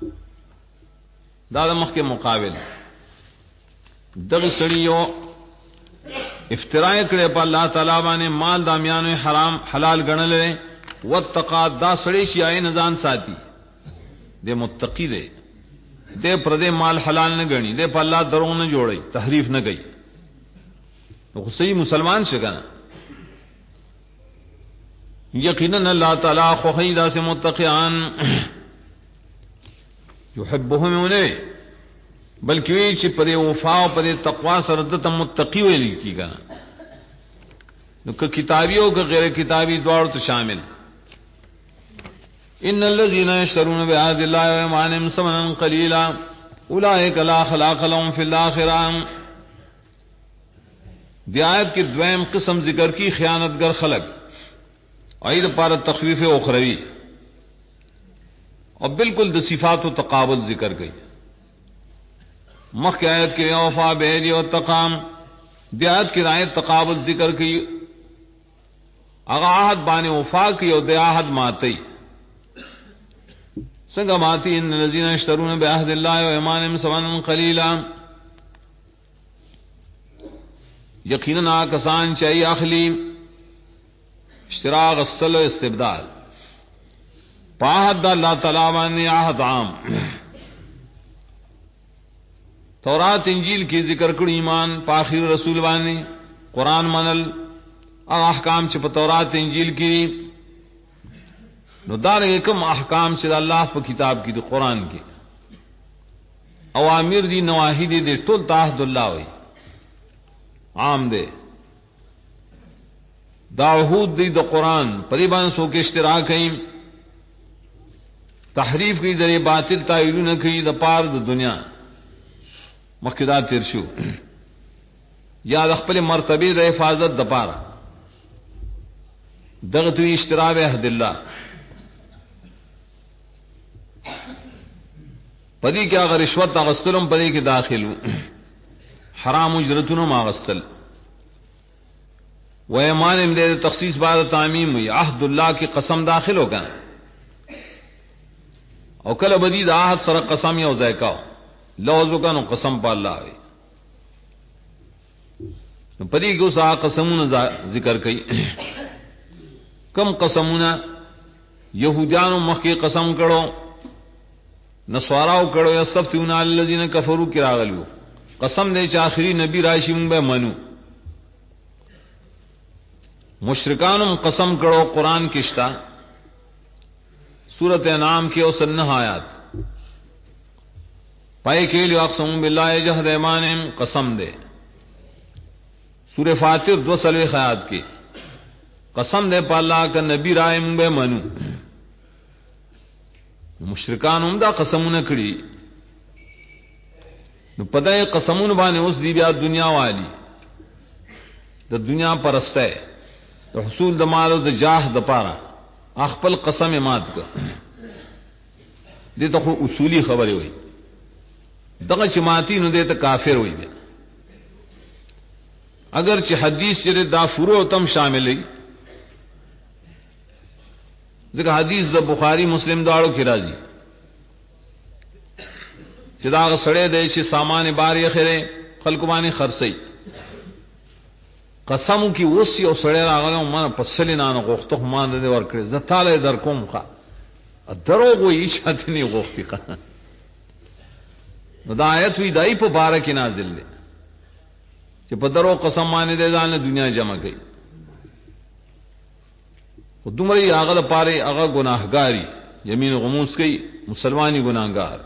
دادا مخ کے مقابل دغ سڑیو افتراء کرے پا اللہ تعالیٰ بانے مال دامیان حرام حلال گنل لے واتقا دا سڑی شیائے نزان ساتھی دے متقی دے پردے مال حلال نہ گنی دے پا اللہ دروں نہ جوڑی تحریف نہ گئی صحیح مسلمان شکنا یقیناً اللہ تعالیٰ خوخیدہ سے متقیان یحبہم انہیں بلکہ وی چی پدے وفاء پدے تقوی سردتا متقی ہوئی لکی کنا کہ کتابی ہو کہ غیر کتابی دوار تو شامل ان الذین یشترون بعہد اللہ وایمانہم ثمنا قلیلا اولئک لا خلاق لهم فی الاخرہ دی آیت کی دویم قسم ذکر کی خیانت گر خلق عید پار تخفیف اخروی اور بالکل د صفات و تقابل ذکر گئی مخ کی آیت کی وفا بہری و تقام دی آیت کی آیت تقابل ذکر کی اغا آہد بانی وفا کی اور دی آہد ماتی سنگا ماتی ان الذین یشترون بعہد اللہ و ایمانہم ثمنا قلیلا یقیناً کسان چاہیے اخلی اشتراک الصل و استبدال پاہد اللہ تعالیٰ نے آہد عام تورات انجیل کی ذکر کړي ایمان په آخر رسول باندې قران منل او احکام چې په تورات انجیل کې نو دا کوم احکام چې الله په کتاب کې د قران کې اوامر دي نواهی دي ټول تعهد الله وي عام دي دا عہود دی د قران پری باندې سو کې اشتراک کړي تحریف کی ذریعے باطل تعویلونه کوي د پار د دنیا مخکدا تیر شو یا د خپل مرتبه د حفاظت د پاره دغه توی اشتراک عهد الله پدې کې هغه رشوت اغستلم پدې کې داخلو حرام اجرتونو ماغستل و ایمان دې تخصیص بعد تعمیم وي عهد الله کی قسم داخل ہوگا او کله بدی د عهد سره قسم یو ځای کا لوز وکنو قسم په الله وي نو پدې کې اوسه قسمونه ذکر کړي کم قسمونه يهودانو مخکې قسم کړو نسواراو کړو یصفون علی الذین کفروا کراغلو قسم دې چې آخري نبی راشي موږ به منو مشرکانم قسم کړو قران کې شتا سورۃ انعام کې او سنہ آیات پای کې لیو اقسم بالله جهد ایمانهم قسم دے سورہ فاتر 2 آیات کې قسم دے په الله کا نبی رایم به منو مشرکان هم دا قسمونه کړی نو پدای قسمونه باندې اوس دی بیا دنیا والی د دنیا پرسته د حصول د مال او د جاه د پاره خپل قسم مات کړ دې ته خو اصولی خبره وي دغه چې ماتی نو دې ته کافر وي اگر چې حدیث چې دا فروع تم شامل وي ځکه حدیث د بخاری مسلم داړو کې راځي چې دا سړی دی چې سامان باری خره خلق باندې خرڅي قسم کی وسی او سړی راغله ما پسلی نه غوښته ما نه ورکړي زه تعالی در کوم ښه دروغ وی شاته نه غوښتي ښه نو دا آیت وی دای په بارک نازل دی چې په درو قسم باندې د ځان دنیا جمع کړي خو دومره هغه لپاره هغه گناهګاری یمین غموس کوي مسلمانی گناهګار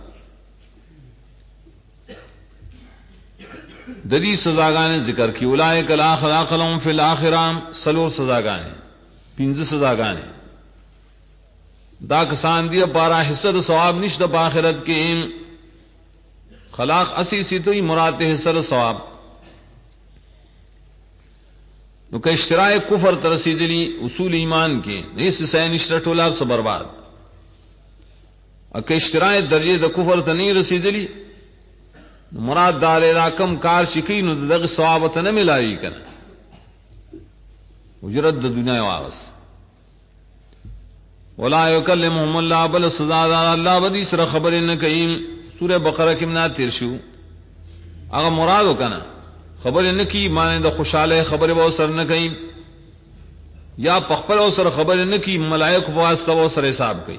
د دې سزاګانې ذکر کی اولائک لا خلاق لهم فی الاخره سلور سزاګانې 15 سزاګانې دا کسان دی پارا حصہ د ثواب نشته په آخرت کې خلاق اسی سیتوی مراد حصہ د ثواب نو کہ اشتراء کفر ترسیدلی اصول ایمان کے اس سے نشتر ٹولا سے برباد اکہ اشتراء درجے د کفر ته نہیں رسیدلی مراد دار کم کار شکی نو دغه ثواب ته نه ملایي کنه اجرت د دنیا واغس ولا یکلمهم الله بل سزا الله بدی سره خبر نه کین سورہ بقرہ کې منا تیر شو هغه مراد وکنه خبر نه کی معنی د خوشاله خبر به سر نه کین یا پخپل او سره خبر نه کی ملائکه واسطه او سره حساب کوي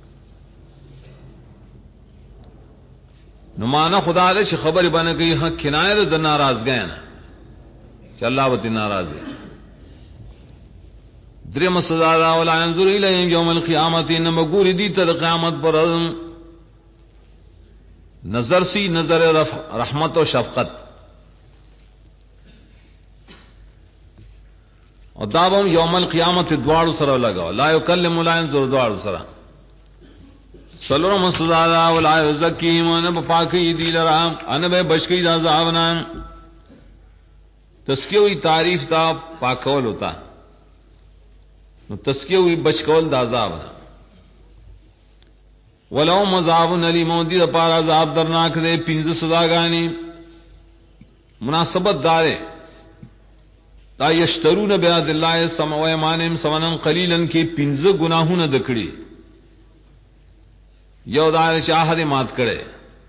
نو معنا خدا دې خبر باندې کوي حق کنایه د ناراضګۍ نه چې الله وتی ناراض دی درې مسدا ولا ينظر الى يوم القيامه ان مغور دي ته قیامت پر نظر سی نظر رحمت و شفقت اور دابم یوم القیامت دوار سره لگاو لا یکلم لا ينظر دوار سره سلور مسدا ولا یزکیم ان پاکی دی لرام ان به بشکی عذابنا تسکیوی تعریف تا پاکول ہوتا نو تسکیوی بشکول دا عذابنا ولو مذاب علیم دی پار عذاب درناک دے 15 سزاګانی مناسبت دارے دا یشترون بیاد اللہ سم و ایمانهم ثمنا قلیلا کی 15 گناہونه دکړي یو دار شاهد مات کړي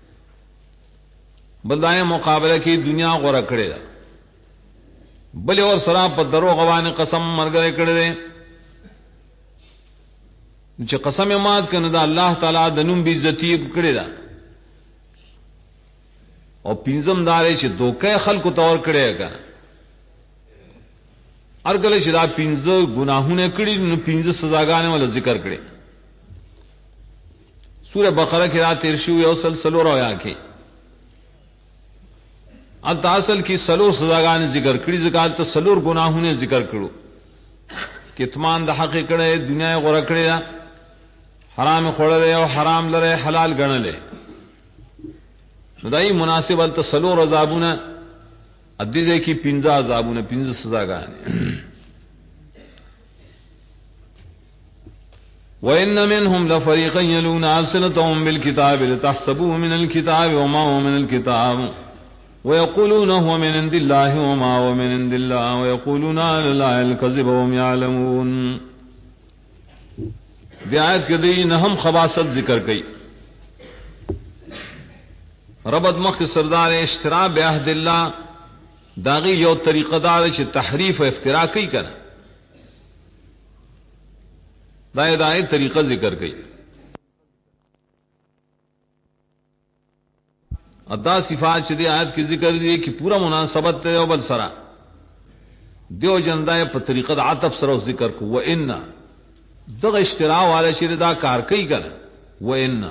بلدای مقابله کی دنیا غوړه کړي بل اور سرا په درو غوان قسم مرګره کړي چې قسم مات کنه دا الله تعالی د نوم بی عزتی کړي دا او پینځم دارې چې دوکه خلکو تور کړي کا ارګل چې دا پینځه ګناهونه کړي نو پینځه سزاګانې ول ذکر کړي سورہ بقرہ کې را تیر شو یو سلسلو رایا کې انت اصل کی سلور سزاګانې ذکر کړي زکات ته سلور ګناهونه ذکر کړو کتمان د حق کړه دنیا غوړه کړی حرام خوړل او حرام لره حلال ګڼل نو دای مناسب ال تسلور عذابونه ادي دې کی 15 عذابونه 15 سزاګانې وان منهم لفريقا يلون السنتهم بالكتاب لتحسبوه من الكتاب وما هو من الكتاب ويقولون هو من عند الله وما هو من عند الله ويقولون على الله الكذب وهم يعلمون بیات کې دې نه هم خباثت ذکر کړي ربط مخ سردار اشترا بعهد الله داغي یو طریقه دار چې تحریف او افترا کوي کنه دای طریقه ذکر کړي ادا صفات چې دې آیت کې ذکر دي چې پورا مناسبت ته او بل سره دیو جندای په طریقه د عطف سره ذکر کو و ان دغه اشترا والا چې دا کار کوي کنه و ان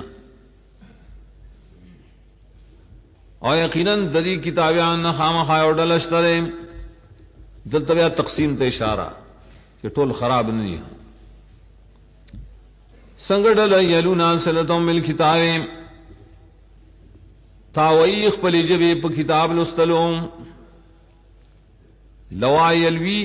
او یقینا د دې کتابیان خامخا او ډلشتره دلته بیا تقسیم ته اشاره چې ټول خراب نه دي څنګه ډل یلونا سلتهم بالکتاب تاویخ پلی جبی پا کتاب لستلوم لوا یلوی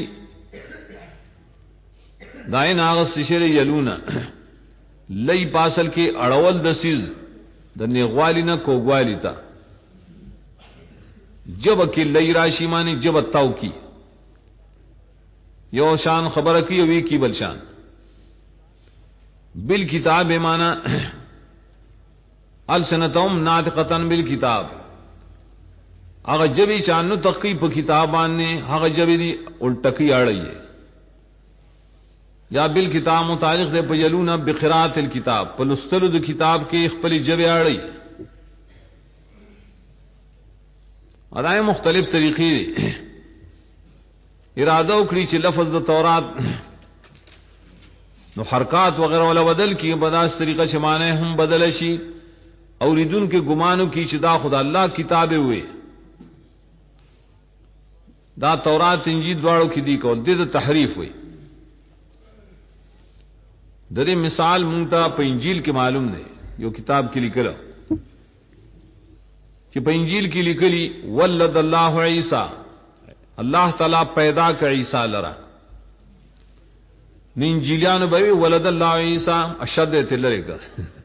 دائن آغس سشر یلونا لئی پاسل کے اڑول دسیز در نیغوالی نا کوگوالی تا جب کی لئی راشی مانی جب اتاو کی یو شان خبر کی وی کی بل شان بالکتاب مانا السنتهم ناطقتن بالکتاب هغه جبی چانو تقی په کتاب باندې هغه جبی دی الټکی اړی یا بالکتاب متعلق دی په یلونا بقراءت الكتاب په لستلو د کتاب کې خپل جبی اړی اداي مختلف طریقې دي اراده وکړي چې لفظ د تورات نو حرکات وغیرہ ولا بدل کی بداس طریقہ شمانه هم بدل شي اوریدون کے گمانو کی چدا خدا اللہ کتابیں ہوئے دا تورات انجیل دواړو کې دی کول د تحریف ہوئی درې مثال مونږ ته په انجیل کې معلوم دی یو کتاب کې لیکل چې په انجیل کې لیکلي ولد الله عیسی الله تعالی پیدا کړ عیسی لرا نه انجیلیانو به ولد الله عیسی اشد تلریګه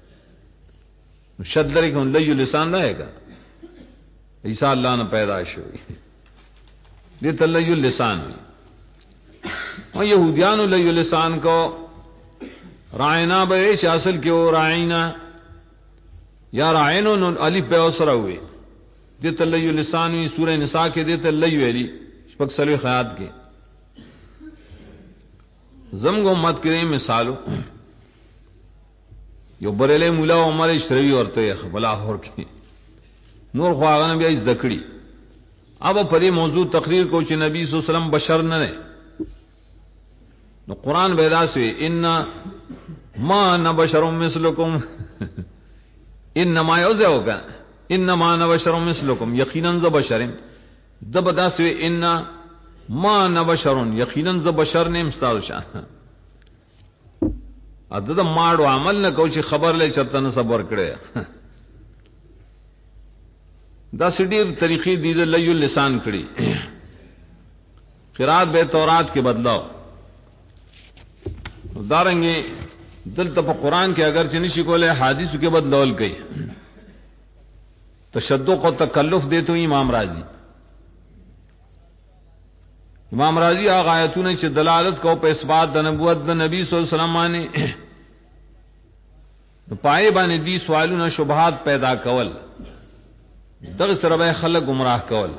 شد لري کوم لیو لسان نه هيګا عیسی الله نے پیدا شوی دې ته لیو لسان او يهوديانو لیو لسان کو راینا به اصل کې او راینا یا راینو نو الف به اوسره وي دې ته لیو لسان وی سورہ نساء کې دې ته لیو ویلي شپږ سلوي خیات کې زمغه امت کې مثالو یو بریلے مولا عمر شروی ورته خپلا هور کی نور خواغه بیا ذکری اب پرې موضوع تقریر کو چې نبی صلی الله علیه وسلم بشر نه نه نو قران پیدا سوی ان ما انا بشر مثلکم انما یوزوکا انما انا بشر مثلکم یقینا ذ بشر دبدا سوی ان ما انا بشر یقینا ذ بشر نه مستاو شان اته ماړو عمل نه کو چې خبر لې چرته نه صبر کړي دا سړي طریقې دي د لیو لسان کړي قرات به تورات کې بدلاو دارنګي دلته په قران کې اگر چې نشي کوله حدیثو کې بدلول کوي تشدق او تکلف دیته امام رازی امام رازی هغه آیتونه چې دلالت کو په اثبات د نبوت د نبی صلی الله علیه وسلم باندې پای باندې دي سوالونه شبهات پیدا کول دغه سره به خلک گمراه کول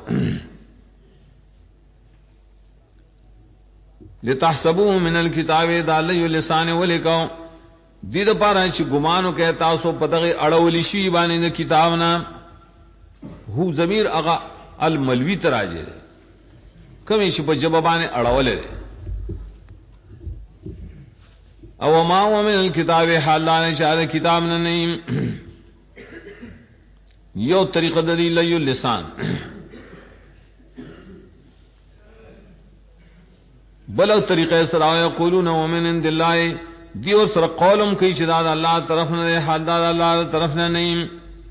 لتحسبوه من الكتاب دالی لسان ولکو دې د پاره چې ګمانو کې تاسو په دغه اړول شي باندې د کتاب نه هو ضمیر اغا الملوی تراجه کمی شي په جوابانه اړولې او ما هو من الكتاب حالان شاء کتاب نه یو طریقه د لیل اللسان بل طریقه سره یقولون ومن عند الله دی اور سره قولم کوي چې دا الله طرف نه حال دا الله طرف نه نه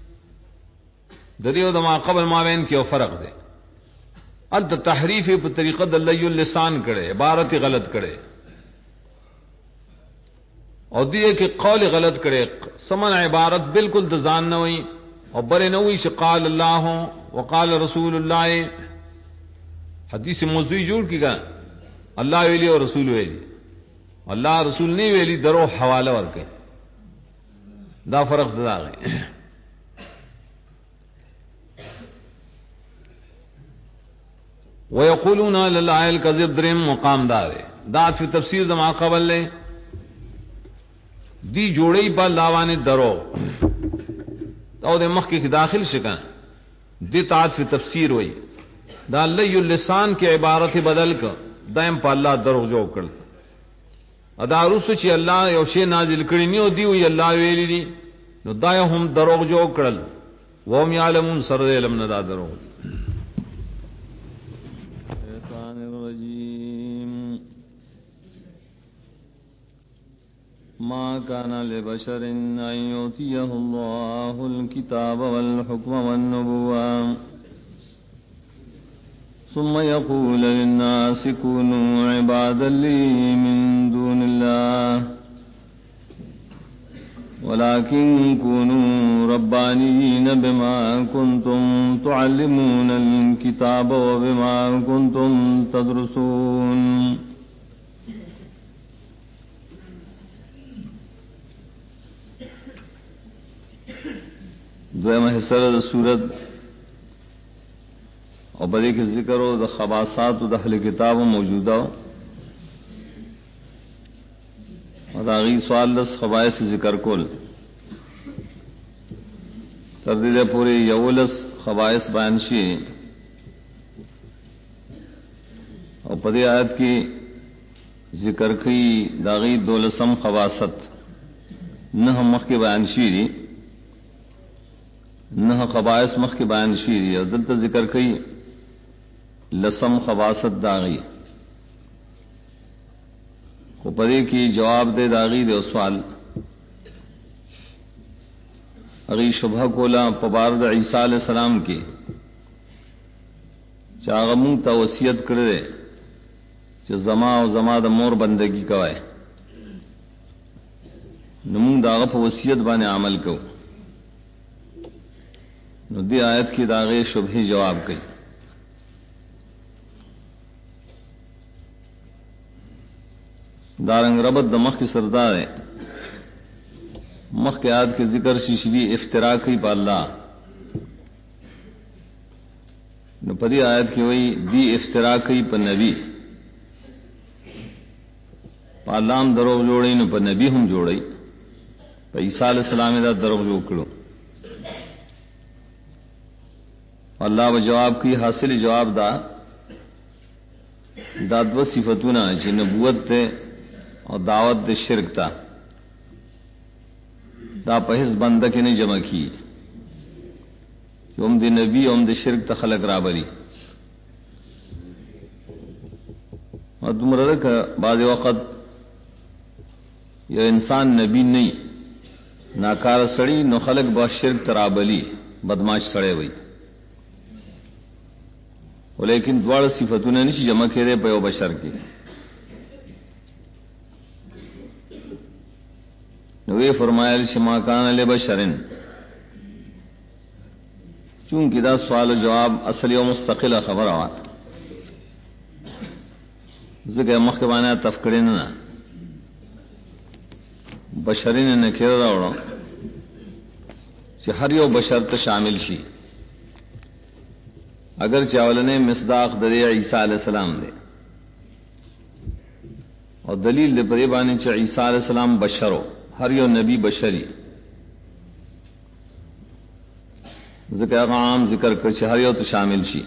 د دې او د ما قبل ما بین کې فرق دی انت تحریف په طریقه د لیل اللسان کړي عبارت غلط کړي او دیئے کہ قول غلط کرے سمن عبارت بالکل دزان نہ ہوئی اور برے نہ ہوئی کہ قال اللہ وقال رسول اللہ حدیث موضوعی جوڑ کی گا اللہ ویلی اور رسول ویلی اللہ رسول نہیں ویلی درو حوالہ ورکے دا فرق دا گئے وَيَقُولُونَ لِلَّهِ الْكَذِبُ دریم مقام دار دا فی تفسیر دما قبل لے دی جوڑی با لاوانے درو او دے مخ کی داخل شکا دی تعاد فی تفسیر ہوئی دا لی اللسان کی عبارت بدل کر دائم پا اللہ درو جو کر ادا رسو چی اللہ یوشی نازل کری نیو دی ہوئی اللہ ویلی دی نو دائم ہم درو جو کرل وهم یعلمون سر علم ندا درو ما كان لبشر أن يؤتيه الله الكتاب والحكم والنبوة ثم يقول للناس كونوا عبادا لي من دون الله ولكن كونوا ربانيين بما كنتم تعلمون الكتاب وبما كنتم تدرسون دویمہ حصہ دا سورت اور بدی کے ذکر ہو دا خباثات و دا اہل کتاب موجودہ ہو اور داغی سوال لس خبائث ذکر کل تردید پوری یولس خبائث بیانشی اور پدی آیت کی ذکر کی داغی دولسم خباثت نہ مخ کے بیانشی دی نہ خبائث مخ کے بیان شیری اور دلتا ذکر کئی لسم خباست داغی کو پدے کی جواب دے داغی دے سوال اگی شبہ کولا پبارد عیسیٰ علیہ السلام کی چاغمون تا وصیت کرے چا زما و زما دا مور بندگی کوائے نمون داغا پا وصیت بانے عمل کو نو دی آیت کی داغے شبہی جواب کی دارنگ ربط دمخ کی سردار ہے مخ کے آیت کے ذکر شیشلی افتراء کی پا اللہ نو پدی آیت کی وئی دی افتراء کی پا نبی پا اللہ ہم دروغ جوڑی نو پا نبی ہم جوڑی پا عیسیٰ علیہ السلام دا دروغ جو کرو اللہ و جواب کی حاصل جواب دا دو صفتنا چی نبوت تے اور دعوت دے شرک تا دا پہس بندہ کی نہیں جمع کی ام دے نبی ام دے شرک تا خلق رابری اور تم رکھ بعض وقت یہ انسان نبی نہیں ناکار سڑی نو خلق با شرک ترابلی بدماش سڑے ہوئی لیکن دوڑ صفتوں نے نہیں جمع کرے پیو بشر کی وہ فرمایا شما کان لبشرن چونکہ دا سوال و جواب اصلی و مستقل خبر ہوا ذکر مخبانہ تفکرین نہ بشرین نے کہہ رہا کہ ہر یو بشر تو شامل شی اگر چاول نے مصداق دریا عیسیٰ علیہ السلام دے اور دلیل دے پریبانی چا عیسیٰ علیہ السلام بشرو ہر یو نبی بشری ذکر عام ذکر کر چې هر یو ته شامل شي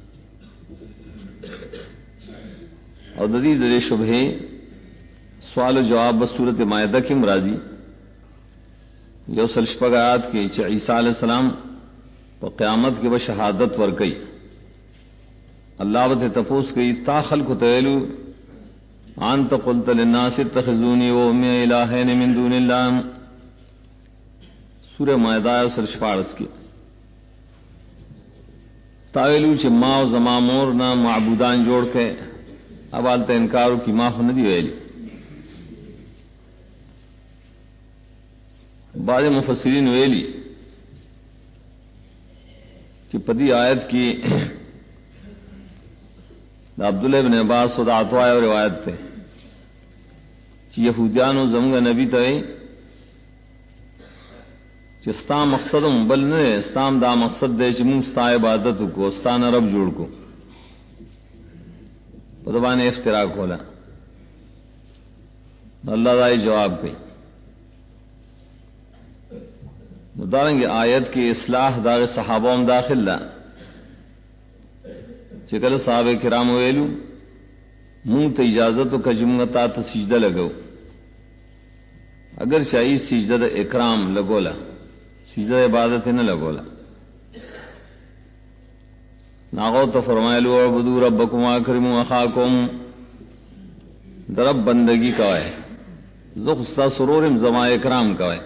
او د دې شبهه سوال و جواب بس صورت مائدہ کې مرাজি یو سل شپږ آیات کې چې عیسی علیہ السلام په قیامت کې به شهادت ورکړي الله به تپوس کوي تا خلق تعالی انت قلت للناس اتخذوني وامي الهين من دون الله سورہ مائدہ سل شپارس کې تاویلو چې ما او زما مور نه معبودان جوړ کړي اوالته انکارو کی ما خو نه دی ویلي بعض مفسرین ویلی کہ پدی آیت کی عبداللہ بن عباس و عطا اور روایت تے کہ یہودیان و زمگا نبی تے کہ ستا مقصد بل نہ استام دا مقصد دے کہ من ستا عبادت کو ستا نہ رب جوڑ کو پدوان افتراء کولا اللہ دائی جواب پہ مدارنگ آیت کی اصلاح داغ صحابہ داخل لا چکل صحابہ کرام ویلو منہ تو اجازت و کجمتا تو سجدہ لگو اگر چاہیے سجدہ اکرام لگولا سجدہ عبادت نہ لگولا ناغو تو فرمائلو عبدو ربکم اکرموا اخاکم درب بندگی کوئے زخستا سرورم زما اکرام کوئے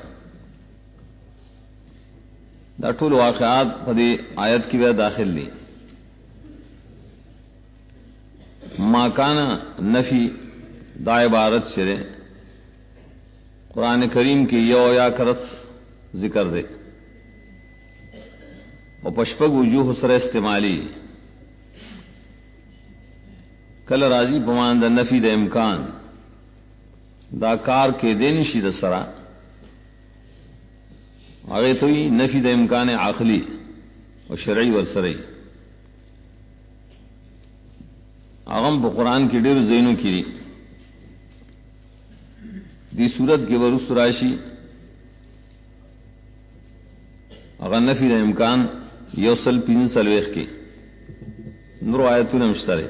دا ټول واقعات په دې آیت کې بیا داخل دي ما کان نفی دا عبارت شره قرآن کریم کې یو یا کرس ذکر دے او پشپگ وجوه سره استعمالی کل راضی پمان دا نفی دا امکان دا کار کې دین شي د سره آگے تو ہی نفی دا امکان عقلی اور شرعی ورسرئی اغم پا قرآن کی ڈیر زینوں کی دی صورت کے ورس راشی اگر نفی دا امکان یوسل پین سلویخ کی نور آیتون مشترے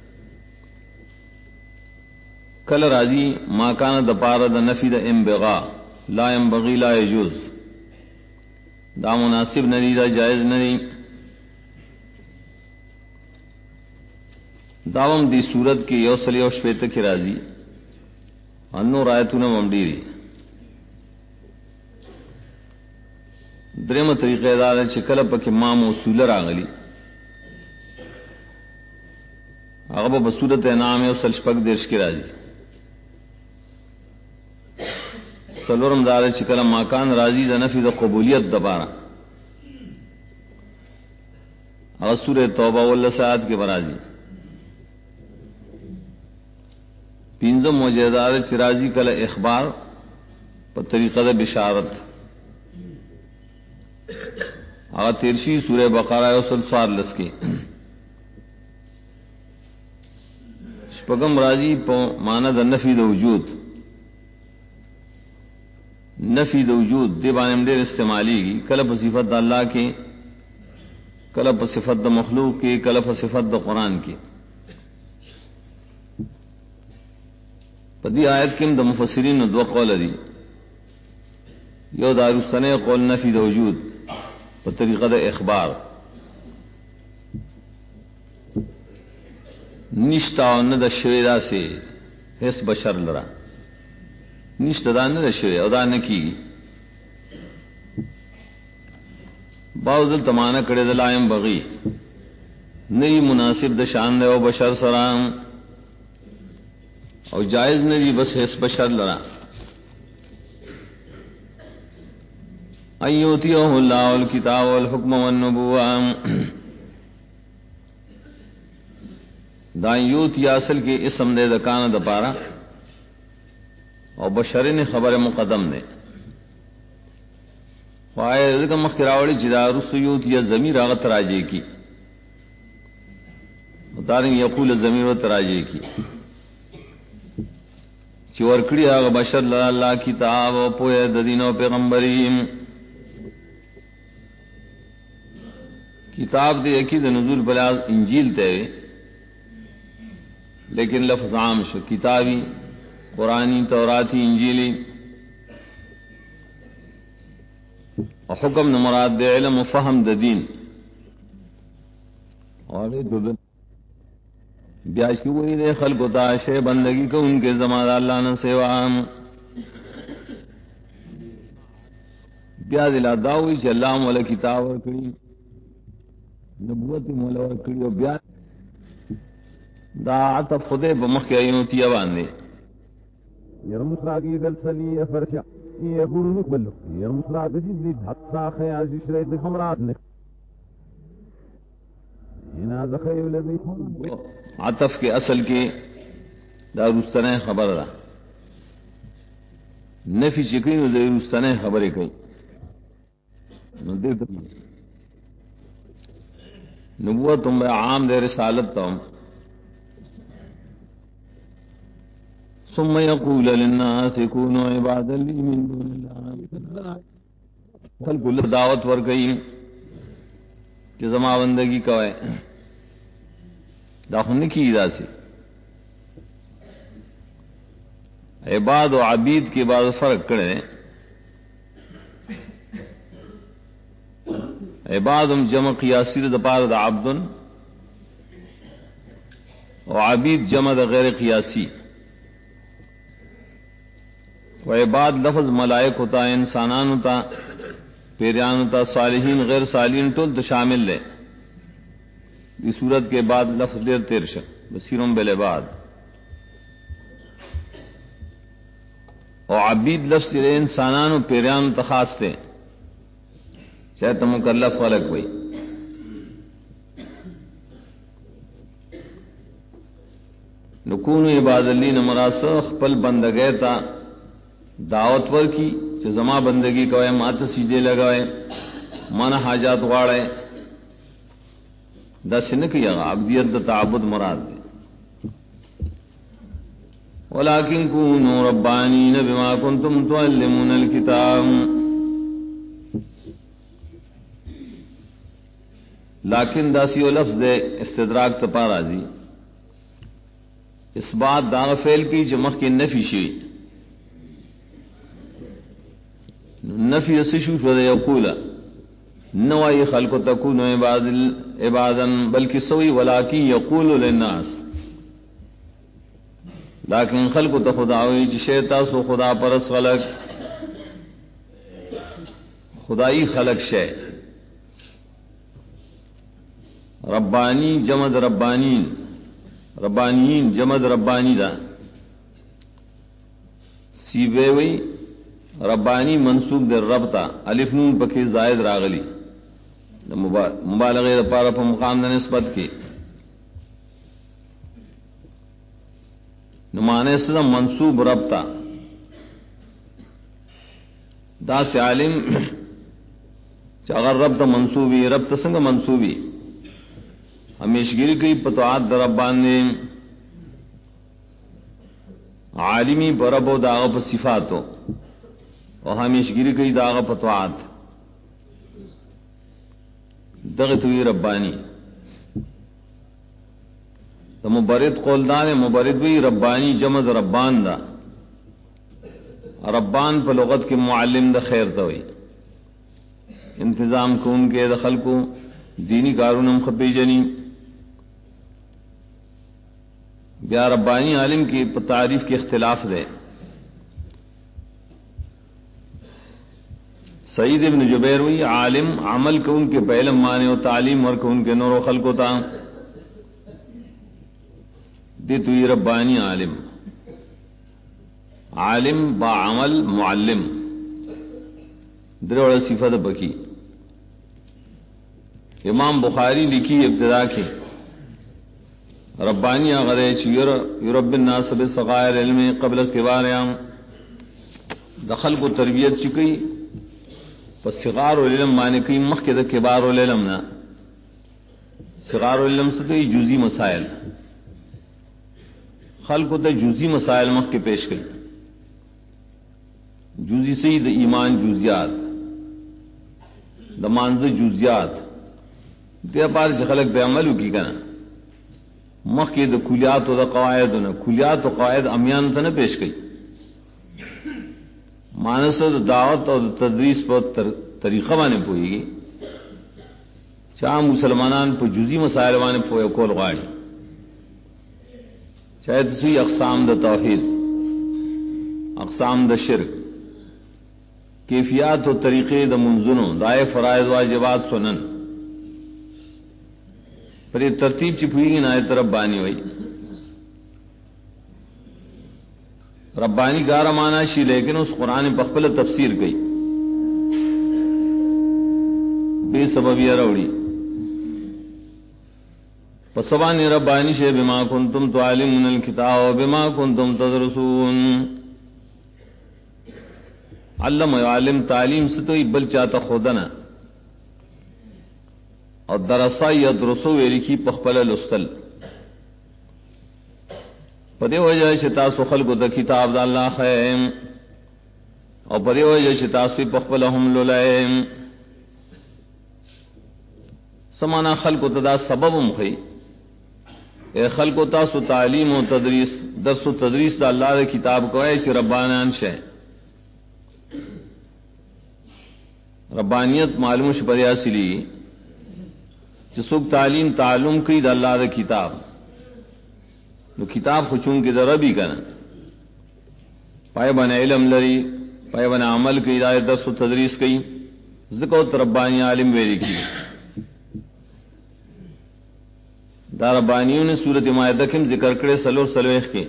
کل راضی ماکان دا پارا دا نفی دا امبغا لا امبغی لا یجوز دا مناسب ندی دا جائز ندی داوم دی صورت کی یوسلی او شپیت کی راضی انو رایتون ممڈیری درم طریقہ دار چکل پک ما موصول راغلی اغب بصورت انعام او سلشپک دیش کی راضی سلورم دار چکل ماکان راضی دا نفی دا قبولیت دبارا اغسور توبہ واللسات کے برازی پینزم موجودار چرازی کل اخبار پر طریقہ دا بشارت اغا تیرشی سورہ بقرہ وصل سوار لسکی شپگم راضی پا مانا دا نفی دا وجود نفی دا وجود دے بانے دیر استعمالی گی کلپ صفت دا اللہ کے کلپ صفت دا مخلوق کے کلپ صفت دا قرآن کے پدی آیت کم دا مفسرین دو قول دی یو دارستنے قول نفی دا وجود پا طریقہ دا اخبار نشتا و ند شویدہ سے حس بشر لرا نشتا دا ند شوید او دا نکی باو دل تمانا کڑے دلائم بغی نئی مناسب دا شان دے و بشر سرام او جائز نری بس حس بشر لرا ایوتیہ اللہ الکتاب والحکم والنبوام دا یوتی اصل کے اسم دے دکان دپارا اور بشرین خبر مقدم دے وائے رزق مخراوڑی جدا رسیوت یا ضمیر آغت راجے کی دارنگ یقول ضمیر و تراجے کی چورکڑی آغ بشر اللہ کتاب و پوئے دین و پیغمبریم کتاب دے کی د نزول بلاز انجیل تے لیکن لفظ عام شو کتابی قرآنی توراتی انجیلی اور حکم نہ مراد دے علم و فہم د دین اور بیاشوئی دے خلق و تاشے بندگی کو ان کے زمان اللہ نہ سیوام بیا دلا داوی چې الله مولا کتاب ورکړي نبوت مولا ورکړي او بیا دا عطف خدای په مخ کې ایو تیا باندې يرم ساقي دلسلي فرشا يقول نقبل يرم ساقي جديد حتى خيال شريط خمرات هنا ذخي الذي عطف کے اصل کے دا رستنه خبر دا نفی چکین دا رستنه خبریں کئی نبوت تم عام دے رسالت تم ثم يقول للناس كونوا عبادا لي من دون الله خلق اللہ دعوت ور گئی کہ زما بندگی کوئے داخل کی ادا سے عباد و عبید کے بعد فرق کرے عباد جمع قیاسی دپار دا عبدن و عبید جمع دا غیر قیاسی و عباد لفظ ملائک ہوتا انسانان ہوتا پیریان ہوتا صالحین غیر صالحین ٹول تو شامل لے اس صورت کے بعد لفظ دیر تیرش بصیرم بالعباد اور عبید لفظ انسانان و پیریان تخاص تھے چاہے تو مکلف فلک ہوئی نکون عباد اللہ نمراسخ پل بندگے تا دعوت ور کی کہ زما بندگی کوئے مات سیدھے لگائے من حاجات غاڑے دس نہ کیا عبدیت دا تعبد مراد دے ولكن كونوا ربانين بما كنتم تعلمون الكتاب لیکن داسی و لفظ دے استدراک تپا راضی اس بات داغ فعل کی جمخ کی نفی شی نفی سشو شو دے یقولا نوائی خلق تکون عبادا بلکہ سوئی ولكن یقول للناس لیکن خلق تخداوی چی شیطا سو خدا پرس خلق خدائی خلق شے ربانی جمد ربانین ربانیین جمد ربانی دا سیبوی ربانی منصوب در ربطا الف نون پکې زائد راغلی مبالغه لپاره په مقام د نسبت کې نمانے سے منصوب ربطا دا سے عالم اگر ربط منصوبی ربط سنگ منصوبی ہمیشگیری کی پتوعات در ربان نے عالمی برب و داغ پر صفاتوں اور ہمیشگیری کی داغ پتوعات دغتوی ربانی تو مبرد قولدان مبرد بھی ربانی جمد ربان دا ربان پر لغت کے معلم دا خیر توئی انتظام کو ان کے دخل کو دینی کارونم خپی جنی بیا ربانی عالم کی تعریف کے اختلاف دے سعید ابن جبیر ہوئی عالم عمل کو ان کے پہلم مانے و تعلیم اور کو ان کے نور و خلق ہوتا دیتوی ربانی عالم عالم با عمل معلم دروڑ صفت بکی امام بخاری لکھی ابتدا کی ربانی غرے یورب الناس بالصغائر علم قبل کبار دخل کو تربیت چکی پس صغار العلم مانے کی مخ کے کبار العلم نہ صغار العلم سے تو جزئی مسائل خلق تے جزئی مسائل مخ کے پیش گئی جزئی سے د ایمان جزیات د مانز جزیات دے پار چې خلق به عملو کی کنه مخکې د کلیات او د قواعد نه کلیات او قواعد امیان ته نه پیش کړي مانس د دعوت او د تدریس په طریقه باندې پوهیږي چا مسلمانان په جزئی مسائل باندې پوهه کول غواړي چاہے تسی اقسام د توحید اقسام د شرک کیفیات و طریقے د منزنوں دائے فرائض واجبات سنن پر یہ ترتیب چپوئی نایت ربانی ہوئی ربانی گارہ مانا شی لیکن اس قرآن بخبل تفسیر گئی بے سببیہ روڑی پسبان ربانی شے بما کنتم تعلمون الکتاب بما کنتم تدرسون علم و عالم تعلیم سے تو بل چاہتا خودنا اور درسا یا درسو ویری کی پخپل لستل پدے وجہ شتا سخل کو دا کتاب دا اللہ خیم اور پدے وجہ شتا سی پخپل ہم للائم سمانا خلق و تدا سبب مخی اے خلق و تاسو تعلیم و تدریس درس و تدریس دا اللہ دا کتاب کو ایسی ربانان شہ ربانیت معلوم شپریا سلی جسوک تعلیم تعلم کی دا اللہ دا کتاب نو کتاب خچون کی دا ربی کنا پائے بنا علم لری پائے بنا عمل کی دا درس و تدریس کی ذکوت ربانی عالم ویری کی دا ربانیوں نے سورت مائدہ کم ذکر کرے سلور سلویخ کے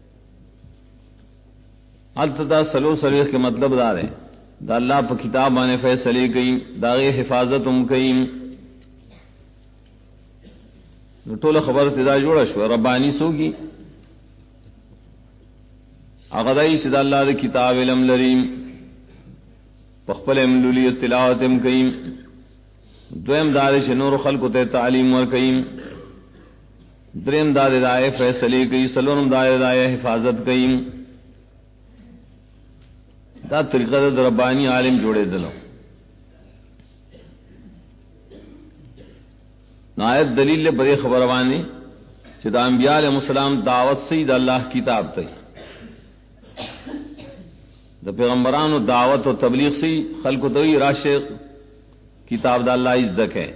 التدا سلور سلویخ کے مطلب دار ہے دا اللہ پا کتاب آنے فیصلے گئی داغی حفاظت کئی ٹول خبر تدا جوڑا شو ربانی سو کی اغدائی سدا اللہ دا کتاب علم لریم پخپل املولی تلاوت کئیم دویم دارش نور خلق تے تعلیم ور کئیم دریم دار دائے فیصلے کئی سلورم دار دائے حفاظت کئیم دا طریقہ دا ربانی عالم جوڑے دلو نایت دلیل لے بڑے خبروانی چدا انبیاء علیہ السلام دعوت سے دا اللہ کتاب تے دا پیغمبران و دعوت و تبلیغ سے خلق و توی راشق کتاب دا اللہ عزت ہے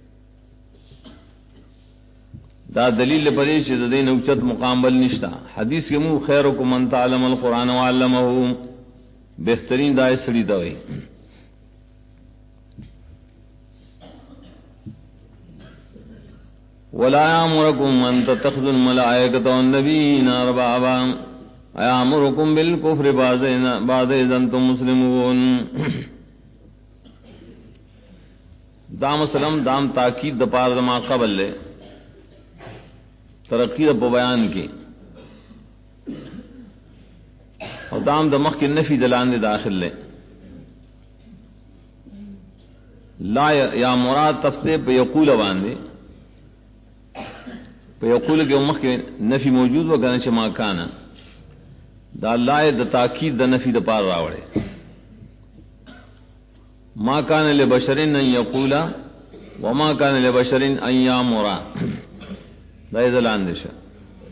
دا دلیل لے بڑے چدا دین اوچت مقامل نشتا حدیث کے منہ خیرکم من تعلم القرآن وعلمہ بہترین دائے سڑی دوئی ولا یامرکم ان تتخذوا الملائکۃ والنبیین اربابا ایامرکم بالکفر بعد اذ انتم مسلمون دام سلام دام تاکید دپار دما قبل لے ترقی دپ بیان کی اور دام دمخ کے نفی دلان دے داخل لے لا یا مراد تفتے پہ یقول باندے پہ یقول کے امخ کے نفی موجود و گنا چما کانا دا لا دا تاکید دا نفی دا پار راوڑے ما کان لبشرین ان یقولا وما کان لبشرین ان یامرا دا دلان دے شا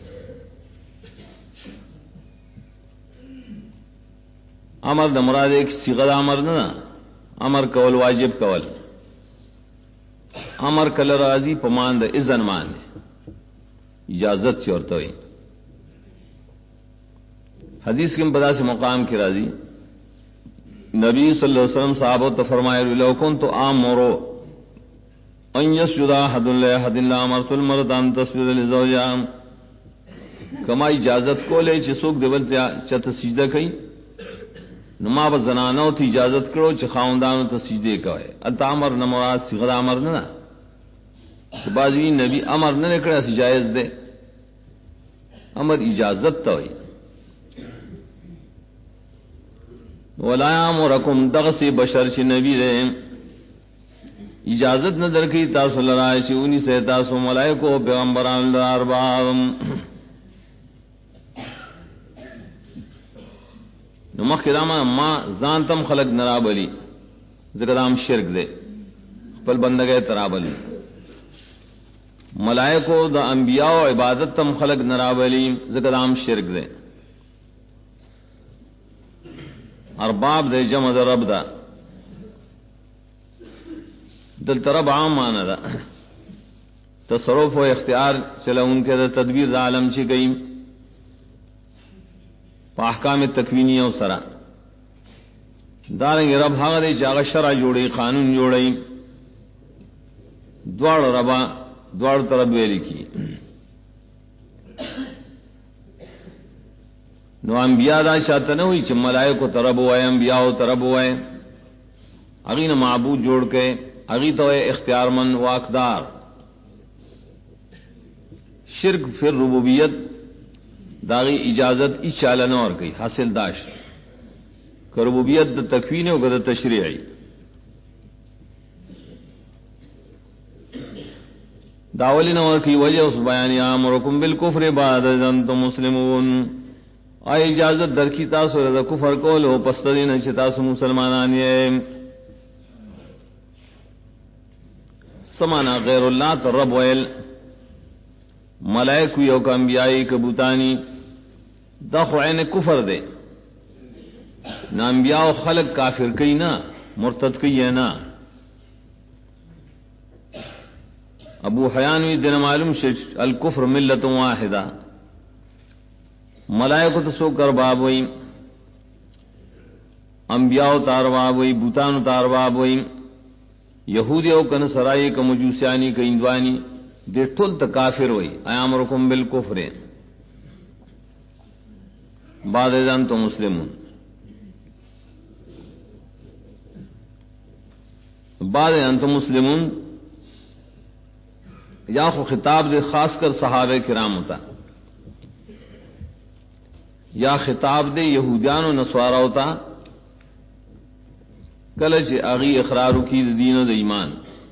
امر دا مراد ایک صیغہ امر نہ امر کول واجب کول امر کل راضی پمان دا اذن مان اجازت چورتا ہوئی حدیث کے بدا سے مقام کی راضی نبی صلی اللہ علیہ وسلم صحابہ تو فرمائے لو کنت آمرو ان یسجد احد لاحد الا امرت المرأة ان تسجد لزوجها کما اجازت کو لے چ سوک دیول چ سجدہ کئی نما ب زنانو تی اجازت کرو چ خاوندانو ته سجدے کوي التامر نہ مراد صيغه امر نہ بعضی نبی امر نہ کړه سی جائز دے امر اجازت تو ہوئی ولا امرکم دغسی بشر چ نبی دے اجازت نہ درکی تاسو لرائے چ انہی سے تاسو ملائکو پیغمبران ارباب نمخ کراما ما زانتم خلق نرابلی ذکر دام شرک دے پل بندگے ترابلی ملائکو دا انبیاء و عبادت تم خلق نراولی ذکر عام شرک دے ارباب دے جمع دا رب دا دل ترب عام مانا دا تصرف و اختیار چلا ان کے دا تدبیر دا عالم چی گئی پا احکام تکوینی و سرا دارنگی رب حق دے چاگا شرع جوڑی قانون جوڑی دوار ربا دوار طرف ویلی کی نو انبیاء دا چاہتا نہ ہوئی چھ ملائکو طرف ہوئے انبیاء طرف ہوئے اگین معبود جوڑ کے اگی تو اختیار من واقدار شرک فر ربوبیت داغی اجازت اچالن اور گئی حاصل داش کہ ربوبیت دا تکوین و دا تشریعی داولی نور کی وجہ اس بیانی آمرکم بالکفر بعد از انتم مسلمون آئی اجازت در کی تاسو دا کفر کولو پستدین چھ تاسو مسلمانانی سمانا غیر اللہ ترب ویل ملائکو یو کا انبیائی کبوتانی دا خوعین کفر دے نا انبیاء و خلق کافر کئی نا مرتد کئی ہے نا ابو حیانوی دن معلوم شج الکفر ملت واحدہ ملائکو تسو کر باب وئی انبیاء تار باب وئی بوتان تار باب وئی یہودی او کن سرائی کا مجوسیانی کا اندوانی دے ٹھل تا کافر وئی ایامرکم بالکفر بعد ازان تو مسلمون بعد ازان تو مسلمون یا خو خطاب دے خاص کر صحابہ کرام ہوتا یا خطاب دے یہودیان و نصارا ہوتا کلچ اغی اقرارو کی دین و ایمان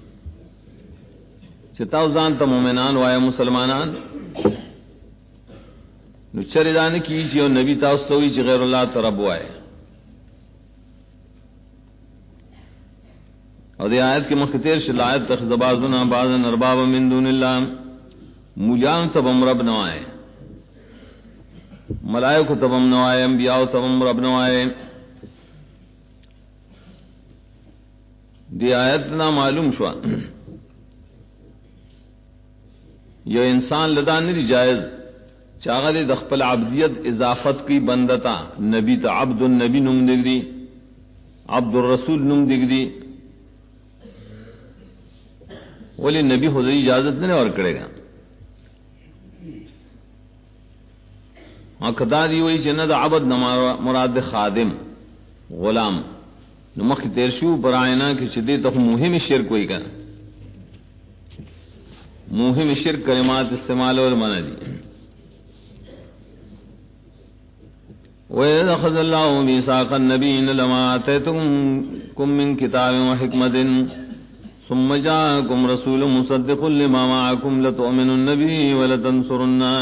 چتاو زان تا مومنان وایا مسلمانان نو چردان کی چی و نبی تاستوی چی غیر اللہ ترب وائے اور دی آیت کے مختیر شلایت تخذبازنا بعضا ارباب من دون اللہ مجان تبم رب نوائے ملائکو تبم نوائے انبیاء تبم رب نوائے دی آیت نا معلوم شوا یہ انسان لدا نہیں جائز چاغل دخپل عبدیت اضافت کی بندتا نبی تا عبد النبی نم دگ دی عبد الرسول نم دگ دی ولی نبی خود اجازت نہیں اور کرے گا کدا دی وہی جند عبد مراد خادم غلام نمخ تیرشو پر آئینہ کی شدی تک مہم شرک ہوئی کر مہم شرک کلمات استعمال اور منع دی وَإِذْ أَخَذَ اللَّهُ مِيثَاقَ النَّبِيِّينَ لَمَا آتَيْتُكُم مِّن كِتَابٍ وَحِكْمَةٍ ثُمَّ جَاءَكُمْ رَسُولٌ مُصَدِّقٌ لِّمَا مَعَكُمْ لَتُؤْمِنُنَّ بِهِ وَلَتَنصُرُنَّهُ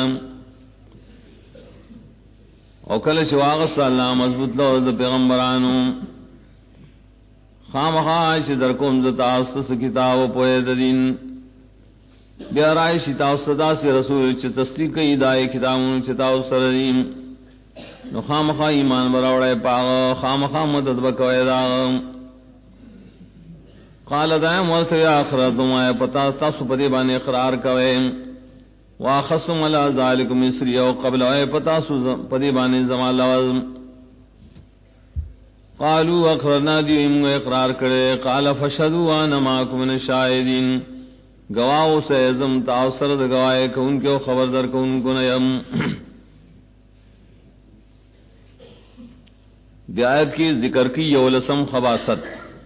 او کل شواغس اللہ مضبوط لوز پیغمبرانو خام خواہش در کم زتا استس کتاب و پوید دین بیا رائش تاستدا سے رسول چھ تصدیق دائی کتابون چتا سردین نو خام خواہ ایمان براوڑے پاغ خام خواہ مدد بکوئے داغ قال دائم ورث یا اخرتم آئے پتا تاسو پدی بانے اقرار کوئے واخصم علی ذالک مصری او قبل آئے پتاسو پدی بانے زمان لوزم قالوا اقررنا دیویم اقرار کرے قال فشهدوا وانا معكم من الشاهدين گواہوں سے ازم تاثر گواہے کہ ان کے خبر در کو ان کو نیم بیایت کی ذکر کی یولسم خباست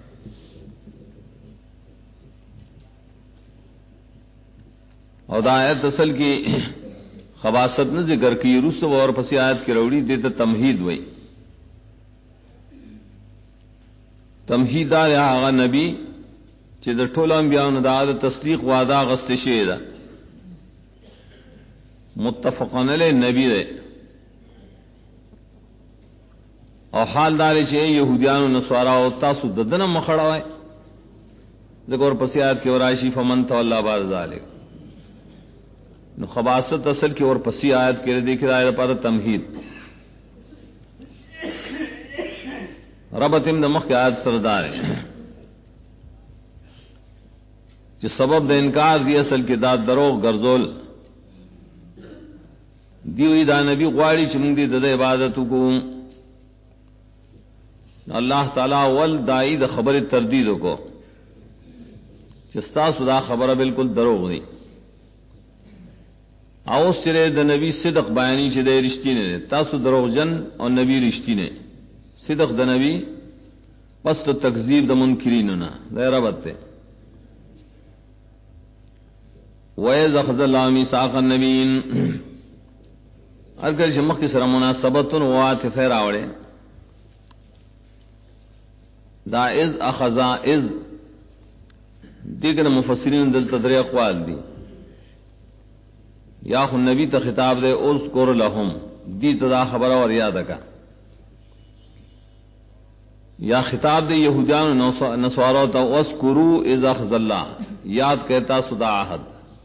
اور آیت اصل کی خباست نے ذکر کی رس اور پسی آیت کی روڑی دیتا تمہید ہوئی تمہید آغا نبی چی در طول انبیاء دا تصدیق وعدا غست شیدہ متفقن لے نبی دے اور حال دارے چھے یہودیان و نصوارا و تاسو ددن مخڑا ہوئے ذکر پسی آیت کی ورائشی فمن تولا بار ذالک نو خباست اصل کی اور پسی آیت کے دیکھ رہا ہے پر تمہید ربط نمخ کی آیت سردار ہے جو سبب د انکار دی اصل کی داد دروغ گرزول دیوی دا نبی غواړي چې موږ دې د عبادت وکړو اللہ تعالی ول دائی د خبر تردید کو چې تاسو دا خبره بالکل دروغ دی او سره د نبی صدق بیانی چې د رښتینه تاسو دروغجن او نبی رښتینه صدق د نبی پس تو تکذیب د منکرین نه دا ربط ته وَإِذْ أَخَذَ اللَّهُ مِيثَاقَ النَّبِيِّينَ اگر جمع کی سره مناسبت و عاطفه راوړي دا اذ اخذ اذ دیگر مفسرین دل تدری اقوال دی یا خو نبی ته خطاب دے اذکر لهم دی تدا خبر اور یاد کا یا خطاب دے یہودیان و نصارا ته اذکروا اذ اخذ اللہ یاد کہتا صدا عہد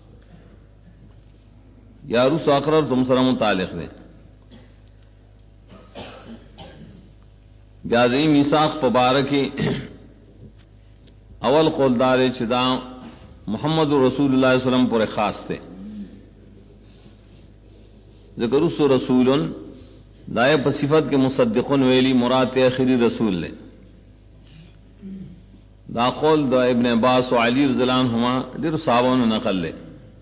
یا روس اقرار تم سره متعلق دے بیازی میثاق مبارکی اول قول دار چدا محمد رسول اللہ علیہ وسلم پر خاص تھے ذکر اس رسول دائے صفت کے مصدقن ویلی مراد آخری رسول لے دا قول دا ابن عباس و علی رضی اللہ عنہما دیر صحابوں نقل لے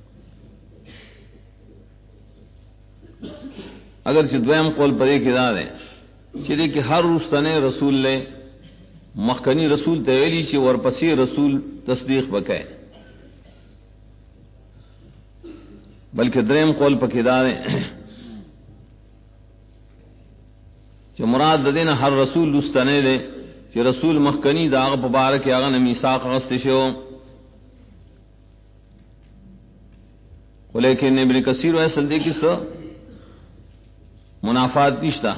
اگر دویم قول پر ایک ادا ہے چلے کہ ہر رستنے رسول لے مخکنی رسول تویلی چی ورپسی رسول تصدیق بکے بلکہ دریم قول پر ادا ہے کہ مراد دینا ہر رسول رستنے لے کہ رسول مخکنی داغ مبارک آغا میثاق غستشو لیکن ابن کثیر ایسا دیکھی سو منافات نشتا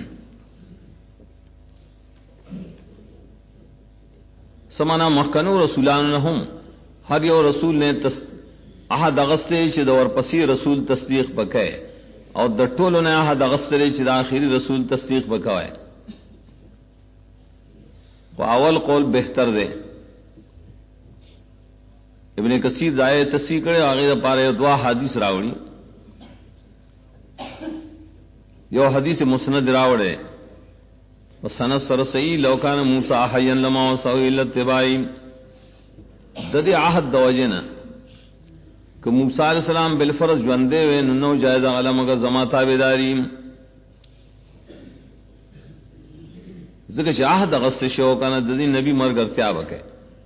سمانا مخکنو رسولان لهم ہر یو رسول نے احد اغسطے چی دور پسی رسول تصدیق بکے اور در طولو نے احد اغسطے چی دا آخری رسول تصدیق بکوائے وہ اول قول بہتر دے ابن کثیر دائے تصدیق کرے آگے پارے دعا حدیث راوڑی یو حدیث مسند راوڑے وسند سرسئی لوکان موسیٰ حیاً لما وسعوا الا اتباعی ددی عہد دوجنا کہ موسیٰ علیہ السلام بالفرض جوندے وے نو جائزہ علم اگر زما تابعداری ذکر چ عہد اغست شو کنا ددی نبی مرگر کیا بکے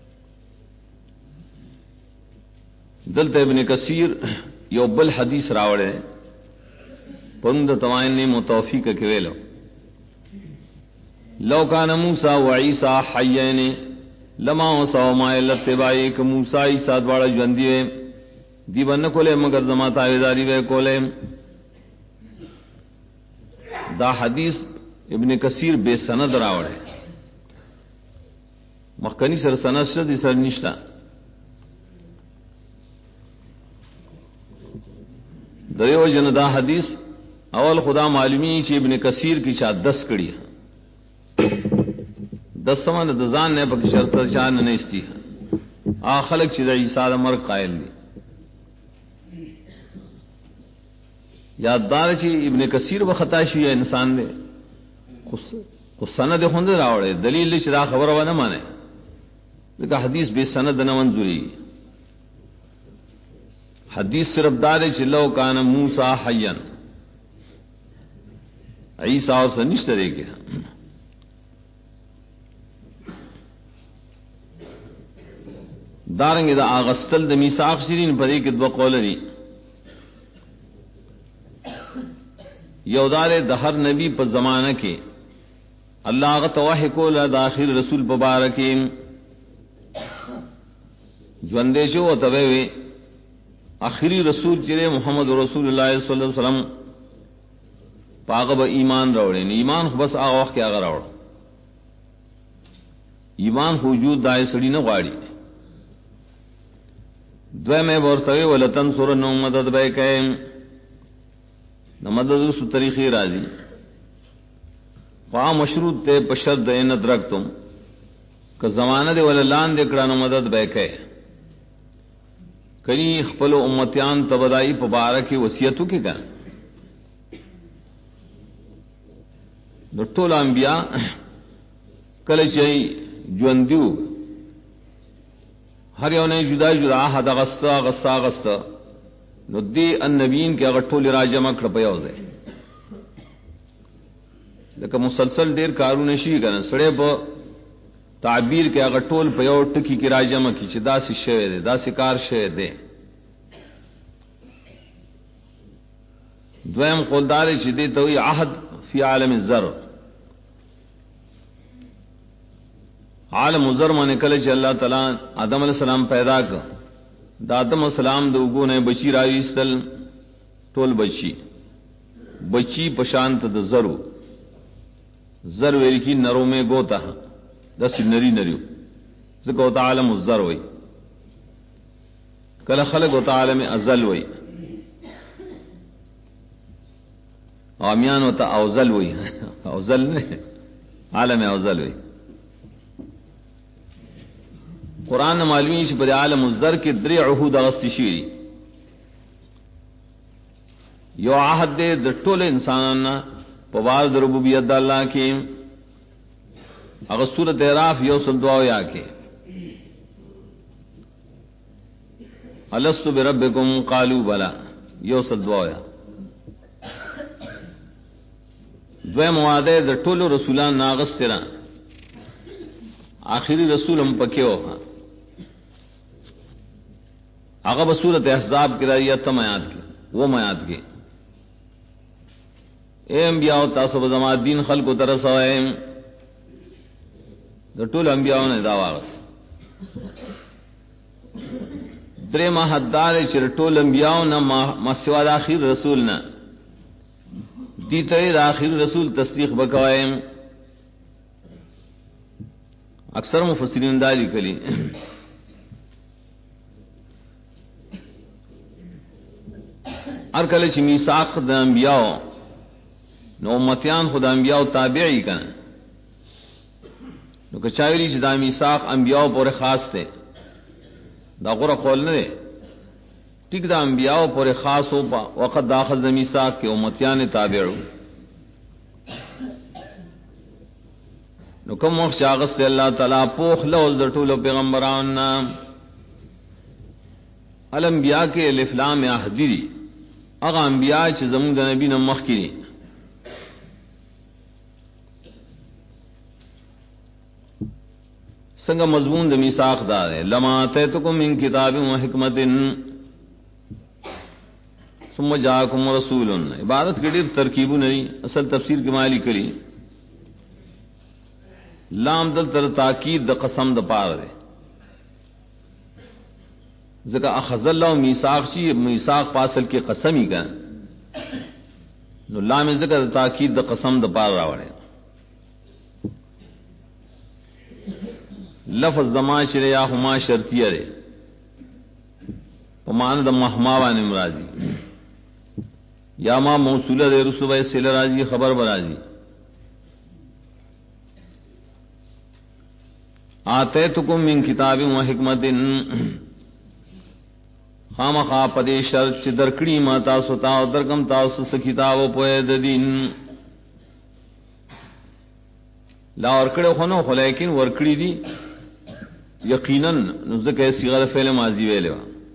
دلت ابن کثیر یو بل حدیث راوڑے پرند توائن نے متوفیق کہویلو لو کان موسیٰ و عیسیٰ حیین لما وسعوا ما الا اتباعی کہ موسیٰ عیسیٰ دوارا جوندیے دیوان کولے مگر زما تابعداری وے کولے دا حدیث ابن کثیر بے سند راوڑے مخکنی سر سند شد سر نشتا دریو جن دا حدیث اول خدا معلومی چی ابن کثیر کی چاہ 10 کڑی 10 سمان دزان نے پک شرط چاہ نہ استی خلق چیز عیسیٰ مرگ قائل دی یاددار چی ابن کثیر و خطاشی ہے انسان دے خود سند خوند راوڑے دلیل لی چرا خبر و نہ مانے لیکن حدیث بے سند نہ منظوری حدیث صرف دار چلو کان موسیٰ حیاً عیسیٰ اور سنش طرح کے دارنگ دا آغستل دا میثاق شرین پدی کے دو قول دی یودار دہر نبی پر زمانہ کے اللہ غت واحد کو داخل رسول مبارکی جو اندیشو و طبعوی آخری رسول چرے محمد رسول اللہ صلی اللہ علیہ وسلم پاغب ایمان روڑے ایمان بس آغا وقت آغا روڑ ایمان وجود دائے سڑی نہ غاڑی دوی میں ورتوی ولتن سورن مدد بے کہ نہ مدد اس طریقے راضی خواہ مشروط تے پشد ان ادرکتم کہ زمانہ دے وللان دے کڑا نہ مدد بے کہ کئی خپل امتیان تبدائی پبارک وصیتو کی کا نو ټول انبیاء کله چې ژوندیو هر یو نه جدا جدا حد غستا نو دی النبیین کې هغه ټول راجمع کړ په یو ځای لکه مسلسل ډیر کارونه شي کنه سړی په تعبیر کې هغه ټول په یو ټکی کې راجمع کی چې دا څه شی دی دا څه کار شی دی. دویم قولدار چې دی ته وی عهد فی عالم الذر عالم الذر باندې کله چې الله تعالی آدم علیہ السلام پیدا کړ د آدم السلام د وګو نه بچی راويستل ټول بچی پشانت د زر ویل کی نرو میں گوتا دس نری نریو ذکر ہوتا عالم الذر وئی کله خلق ہوتا عالم ازل وئی آمیان ہوتا اوزل وئی اوزل نے عالم اوزل وئی. قرآن معلومی چې پر عالم الذر کې درې عهود اغستی شي یو عهد دې د ټول انسانانو په وار د ربوبیت د الله کې هغه سورۃ اعراف یو سل دعا یا کې الست بربکم قالوا بلا یو سل دعا یا دوی مواده د ټول رسولان ناغستره آخری رسول هم پکې و هغه په سورۃ احزاب کې راځي ته میات کې وہ میات کې اے انبیاء تاسو به زما دین خلقو تر سوای د ټول انبیاء نه دا واغس درې ما حدار چې ټول انبیاء نه ما سوا د اخر رسول نه دي ته د اخر رسول تصدیق وکوایم. اکثر مفسرین دا لیکلي هر کله چې میثاق د انبیاء نو امتیان خدا انبیاء تابعی کنه نو که چاویلی چې دا میثاق انبیاء پورې خاص ته دا غره قول نه ټیک دا انبیاء پورې خاص او وقت داخل د میثاق کې امتیان تابعو نو کوم وخت شاغس الله تعالی پوخ لول د ټولو پیغمبرانو الانبیاء کې الف لام احدی هغه انبیاء چې زموږ د نبی نه مخکې څنګه مضمون د میثاق دا ہے لما اتیتکم من کتاب و حکمت ثم جاءکم رسول. عبادت کې ډېر ترکیبونه دي اصل تفسیر کې مالی کړي لام دل تر تاکید د قسم د پاره ده ځکه اخذ الله میثاق شي میثاق پاسل کې قسمی کا نو لام ذکر تاکید د قسم د پاره راوړي لفظ دما شریا هما شرطیه ده په معنی د مهما باندې مرادي یا ما موصوله ده رسوبه سل راځي خبر برازي آتیتکم من کتاب و حکمت خامخا پدې شرط چې درکړي ما تاسو ته او درکم تاسو څخه کتاب په د دین لا ورکړو خو نو لیکن ورکړي دي یقینا نو ځکه صيغه فعل ماضی ویلو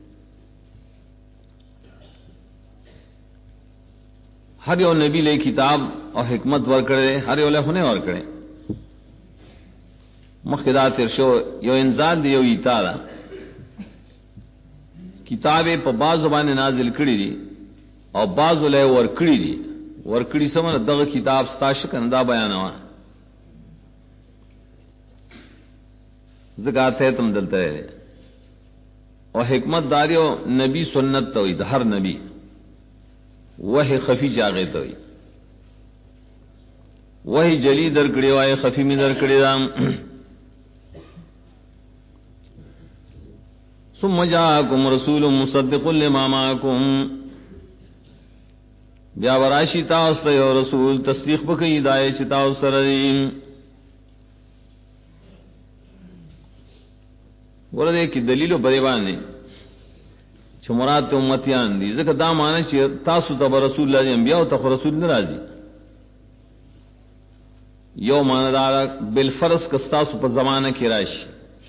هر یو نبی له کتاب او حکمت ورکړي هر یو له هونه ورکړي مخکدا تر شو یو انزال دی یو ایتالا کتابه په باز باندې نازل کړي دي او باز له ورکړي دي ورکړي سمونه دغه کتاب ستاش کندا بیانوا زکات ہے تم دلتے اور حکمت داریو نبی سنت تو ہر نبی وہی خفی جاگے تو وہی جلی در کڑی وائے خفی میں در کڑی رام ثم جاءكم رسول مصدق لما معكم بیا وراشی تاسو ته رسول تصدیق وکي دای چې تاسو سره دی. ورته کې دلیل په دی باندې چې مراد ته امتیان دي، ځکه دا معنی چې تاسو ته رسول الله انبیاء او ته رسول ناراضي. یو معنی دا بالفرض که تاسو په زمانه کې راشي،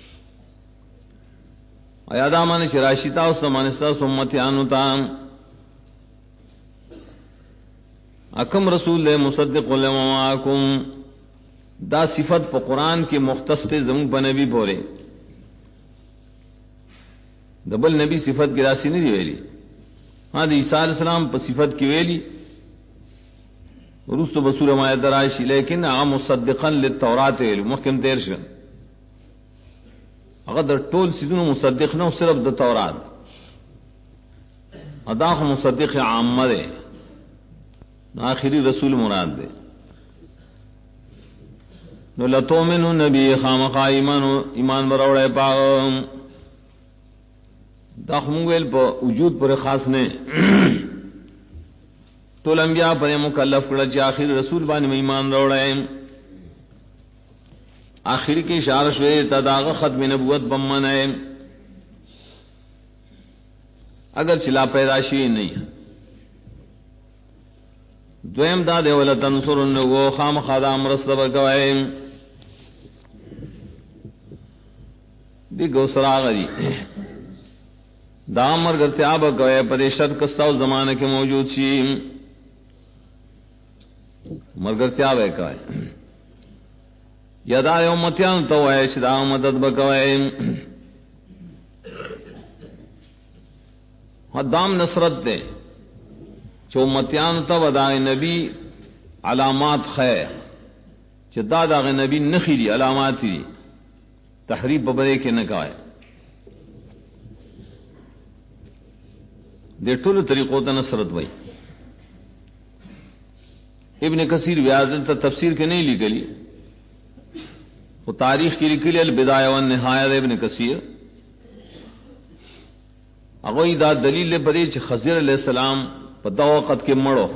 ایا دا معنی چې راشي تاسو معنی تاسو امتیانو ته اکم رسول لے مصدق لما معاکم دا صفت پا قرآن کی مختص تے زمون پا نبی پورے دبل نبی صفت کی راسی نہیں دی ویلی. ہاں دی عیسیٰ علیہ السلام پا صفت کی ویلی رسو بسور مایت درائشی، لیکن آغا مصدقا للتورات ویلی محکم تیر شن. اگر در طول سیدون مصدق نو صرف در تورات اداخ مصدق عامہ دے آخری رسول مراد دے. نو لتومنو نبی خامخا ایمان بروڑے پاغم دا خمویل پا وجود پر خاص نے تو الانبیاء پر مکلف کرا چی آخری رسول بانی میں ایمان روڑے. آخری کی اشارہ شوئے تداغ ختم نبوت بمن ہے اگر چلا پیداشی نہیں. دویم دا دے ولا تنصرنه خام خدا مرستب کوي دی گوسرا غدی دا امر گرتیا به کوي پریشت کستاو زمانہ کے موجود چی مرگرتیا به کوي یدا امتیان تو ہے شدا مدد بکوي حدام نصرت دے چو متیان تا وداغ نبی علامات خیر چو داغ نبی نخی دی علامات دی تحریف ببرے کے نکائے دے طول طریقوں تا نصرت بھائی. ابن کثیر ویازل تا تفسیر کے نہیں لکلی وہ تاریخ کی لکلی البدایہ والنہایہ ابن کثیر اگوئی دا دلیل لے پدے چھ خضر علیہ السلام پتا وقت کے مڑو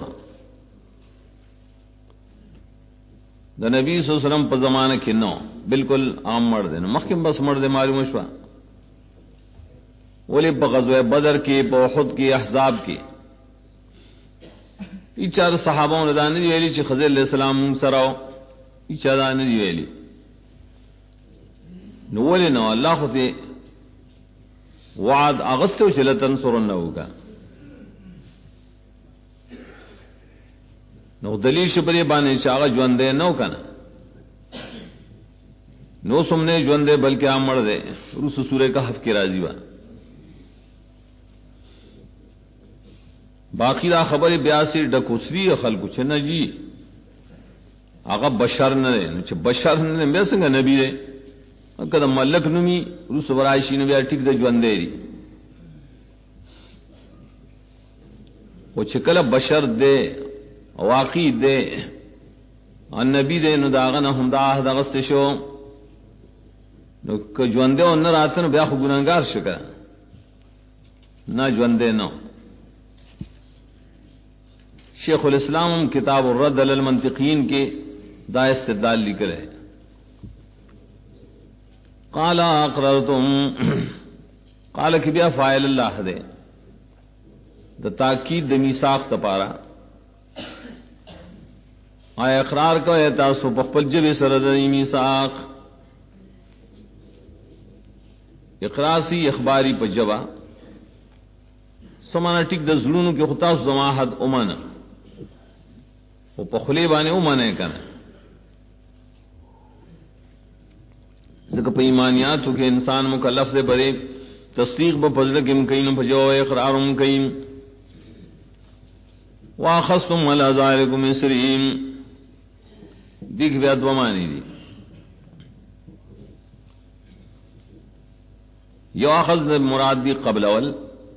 دا نبی صلی اللہ علیہ وسلم پا زمانہ کی نو بالکل عام مڑ دے مخکم بس مڑ دے معلوم شوا ولی پا غزوہ بدر کی پا احد کی احزاب کی ایچار صحابوں نے دانے دی ویلی چی خضر علیہ السلام سراؤ ایچار دانے دی ویلی نو ولی نو اللہ خودی وعد اغسطو چلتن سرنہو کا نو دلیل شپری بانے چاگا جوندے نو کنا نو سمنے جوندے بلکہ آم مر دے روس سورہ کہف کی راضی با باقی دا خبر بیاسی ڈکوسری خلقو چھنا جی آگا بشر نہ دے نو چھ بشر نہ دے بیسنگا نبی دے کدا ملک نمی روس ورائشی نبی ٹک دے جوندے دی وہ چھکل بشر دے واقعی دے النبی دے نو داغنا ہم دا آہد اغست شو نو کہ جوندے و نہ راتن بیا خو گناہگار شکا نہ جوندے نو. شیخ الاسلام کتاب الرد علی المنطقین کے دا استدلال لکھ رہے قال اقررتم قال کہ بیا فاعل اللہ دے دا تاکید د میثاق تپارا آیا اقرار کو ہے تاسو بخپل جب سرد میثاق اقرار سی اخباری پا جبا سمانا ٹک دا ظلونو کی خطاس زماحد امانا وہ پخلے بانے امانے کنا ذکر پا ایمانیاتو کہ انسان مکلف دے برے تصدیق با پزدک امکین پجو اقرار امکین واخستم علی ذالکم اسرین دیکھ بیا دو معنی دی یو اخذ مراد دی قبل اول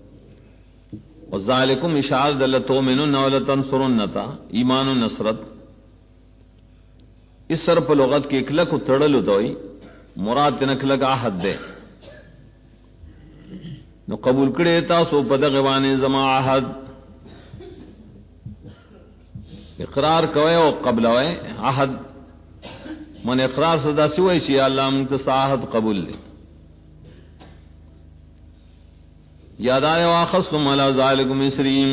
وذالکم اشار دلتومنن ولتنصرنتا ایمان و نصرت اس سر پر لغت کے اکلک و تڑل ہوئی مراد تنکلک آحد دے نو قبول کرے تاسو پدغوان زما عہد اقرار کوئے او قبل ہوئے عہد من اقرار صدا سوئے چی اللہ منتصاحت قبول لے یاد آئے واخستم علی ذالکم اسریم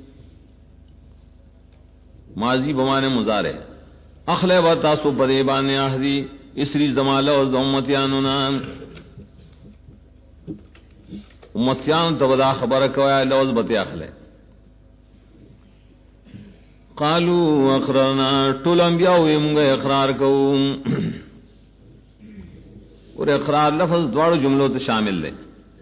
ماضی بمانے مزارے اخلے و تاسو پدیبان عہدی اسری زمالہ و امتیانونا امتیان تبدا خبر کویا لوز بتی اخلے قالوا اقررنا طول انبیاء ویمگا اقرار کوم اور اقرار لفظ دوار جملوں تے شامل لے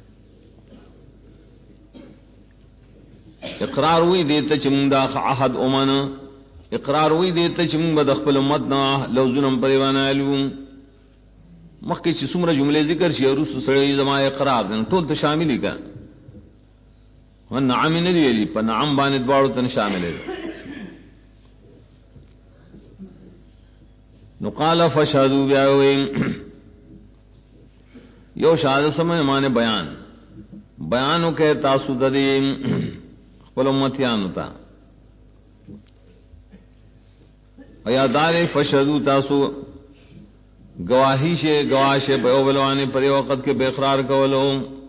اقرار ہوئی دیتا چمنگ دا عہد امن اقرار ہوئی دیتا چمنگ بدخپل امتنا لوزنم پریوانا علوم مخی چی سمر جملے ذکر چی اور رسو سڑی زمان اقرار دن طول تا شاملی کا ونعامی ندی علی پا نعام بانی دوارو تن شامل ہے نقال فشہدو بیاویم یو شہادت سمجھ مانے بیانو کہ تاسو ددیم خپل امتیانو تا ایادار فشہدو تاسو گواہی شے گواہ بیو بلوانے پر وقت کے بے اقرار کولو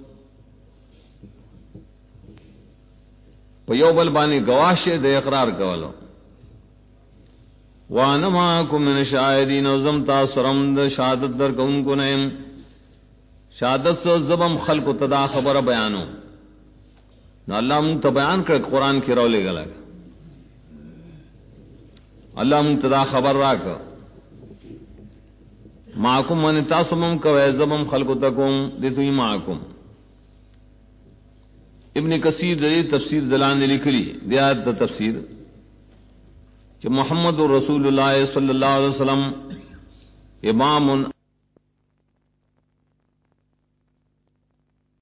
پیو بل بانی گواہ شے دے اقرار کولو وانا معاکم من شاہدین وزم تاثرم دا شہادت در کون کو نیم شہادت سے زبم خلق تدا خبر بیانو نا اللہ منتا بیان کر قرآن کی رو لے گا لگا اللہ منتدا خبر راکا معاکم من تاسمم کوئے زبم خلق تکم دیتوی معاکم ابن کثیر دلی تفسیر دلان لکلی دیات دا تفسیر کہ محمد رسول اللہ صلی اللہ علیہ وسلم امام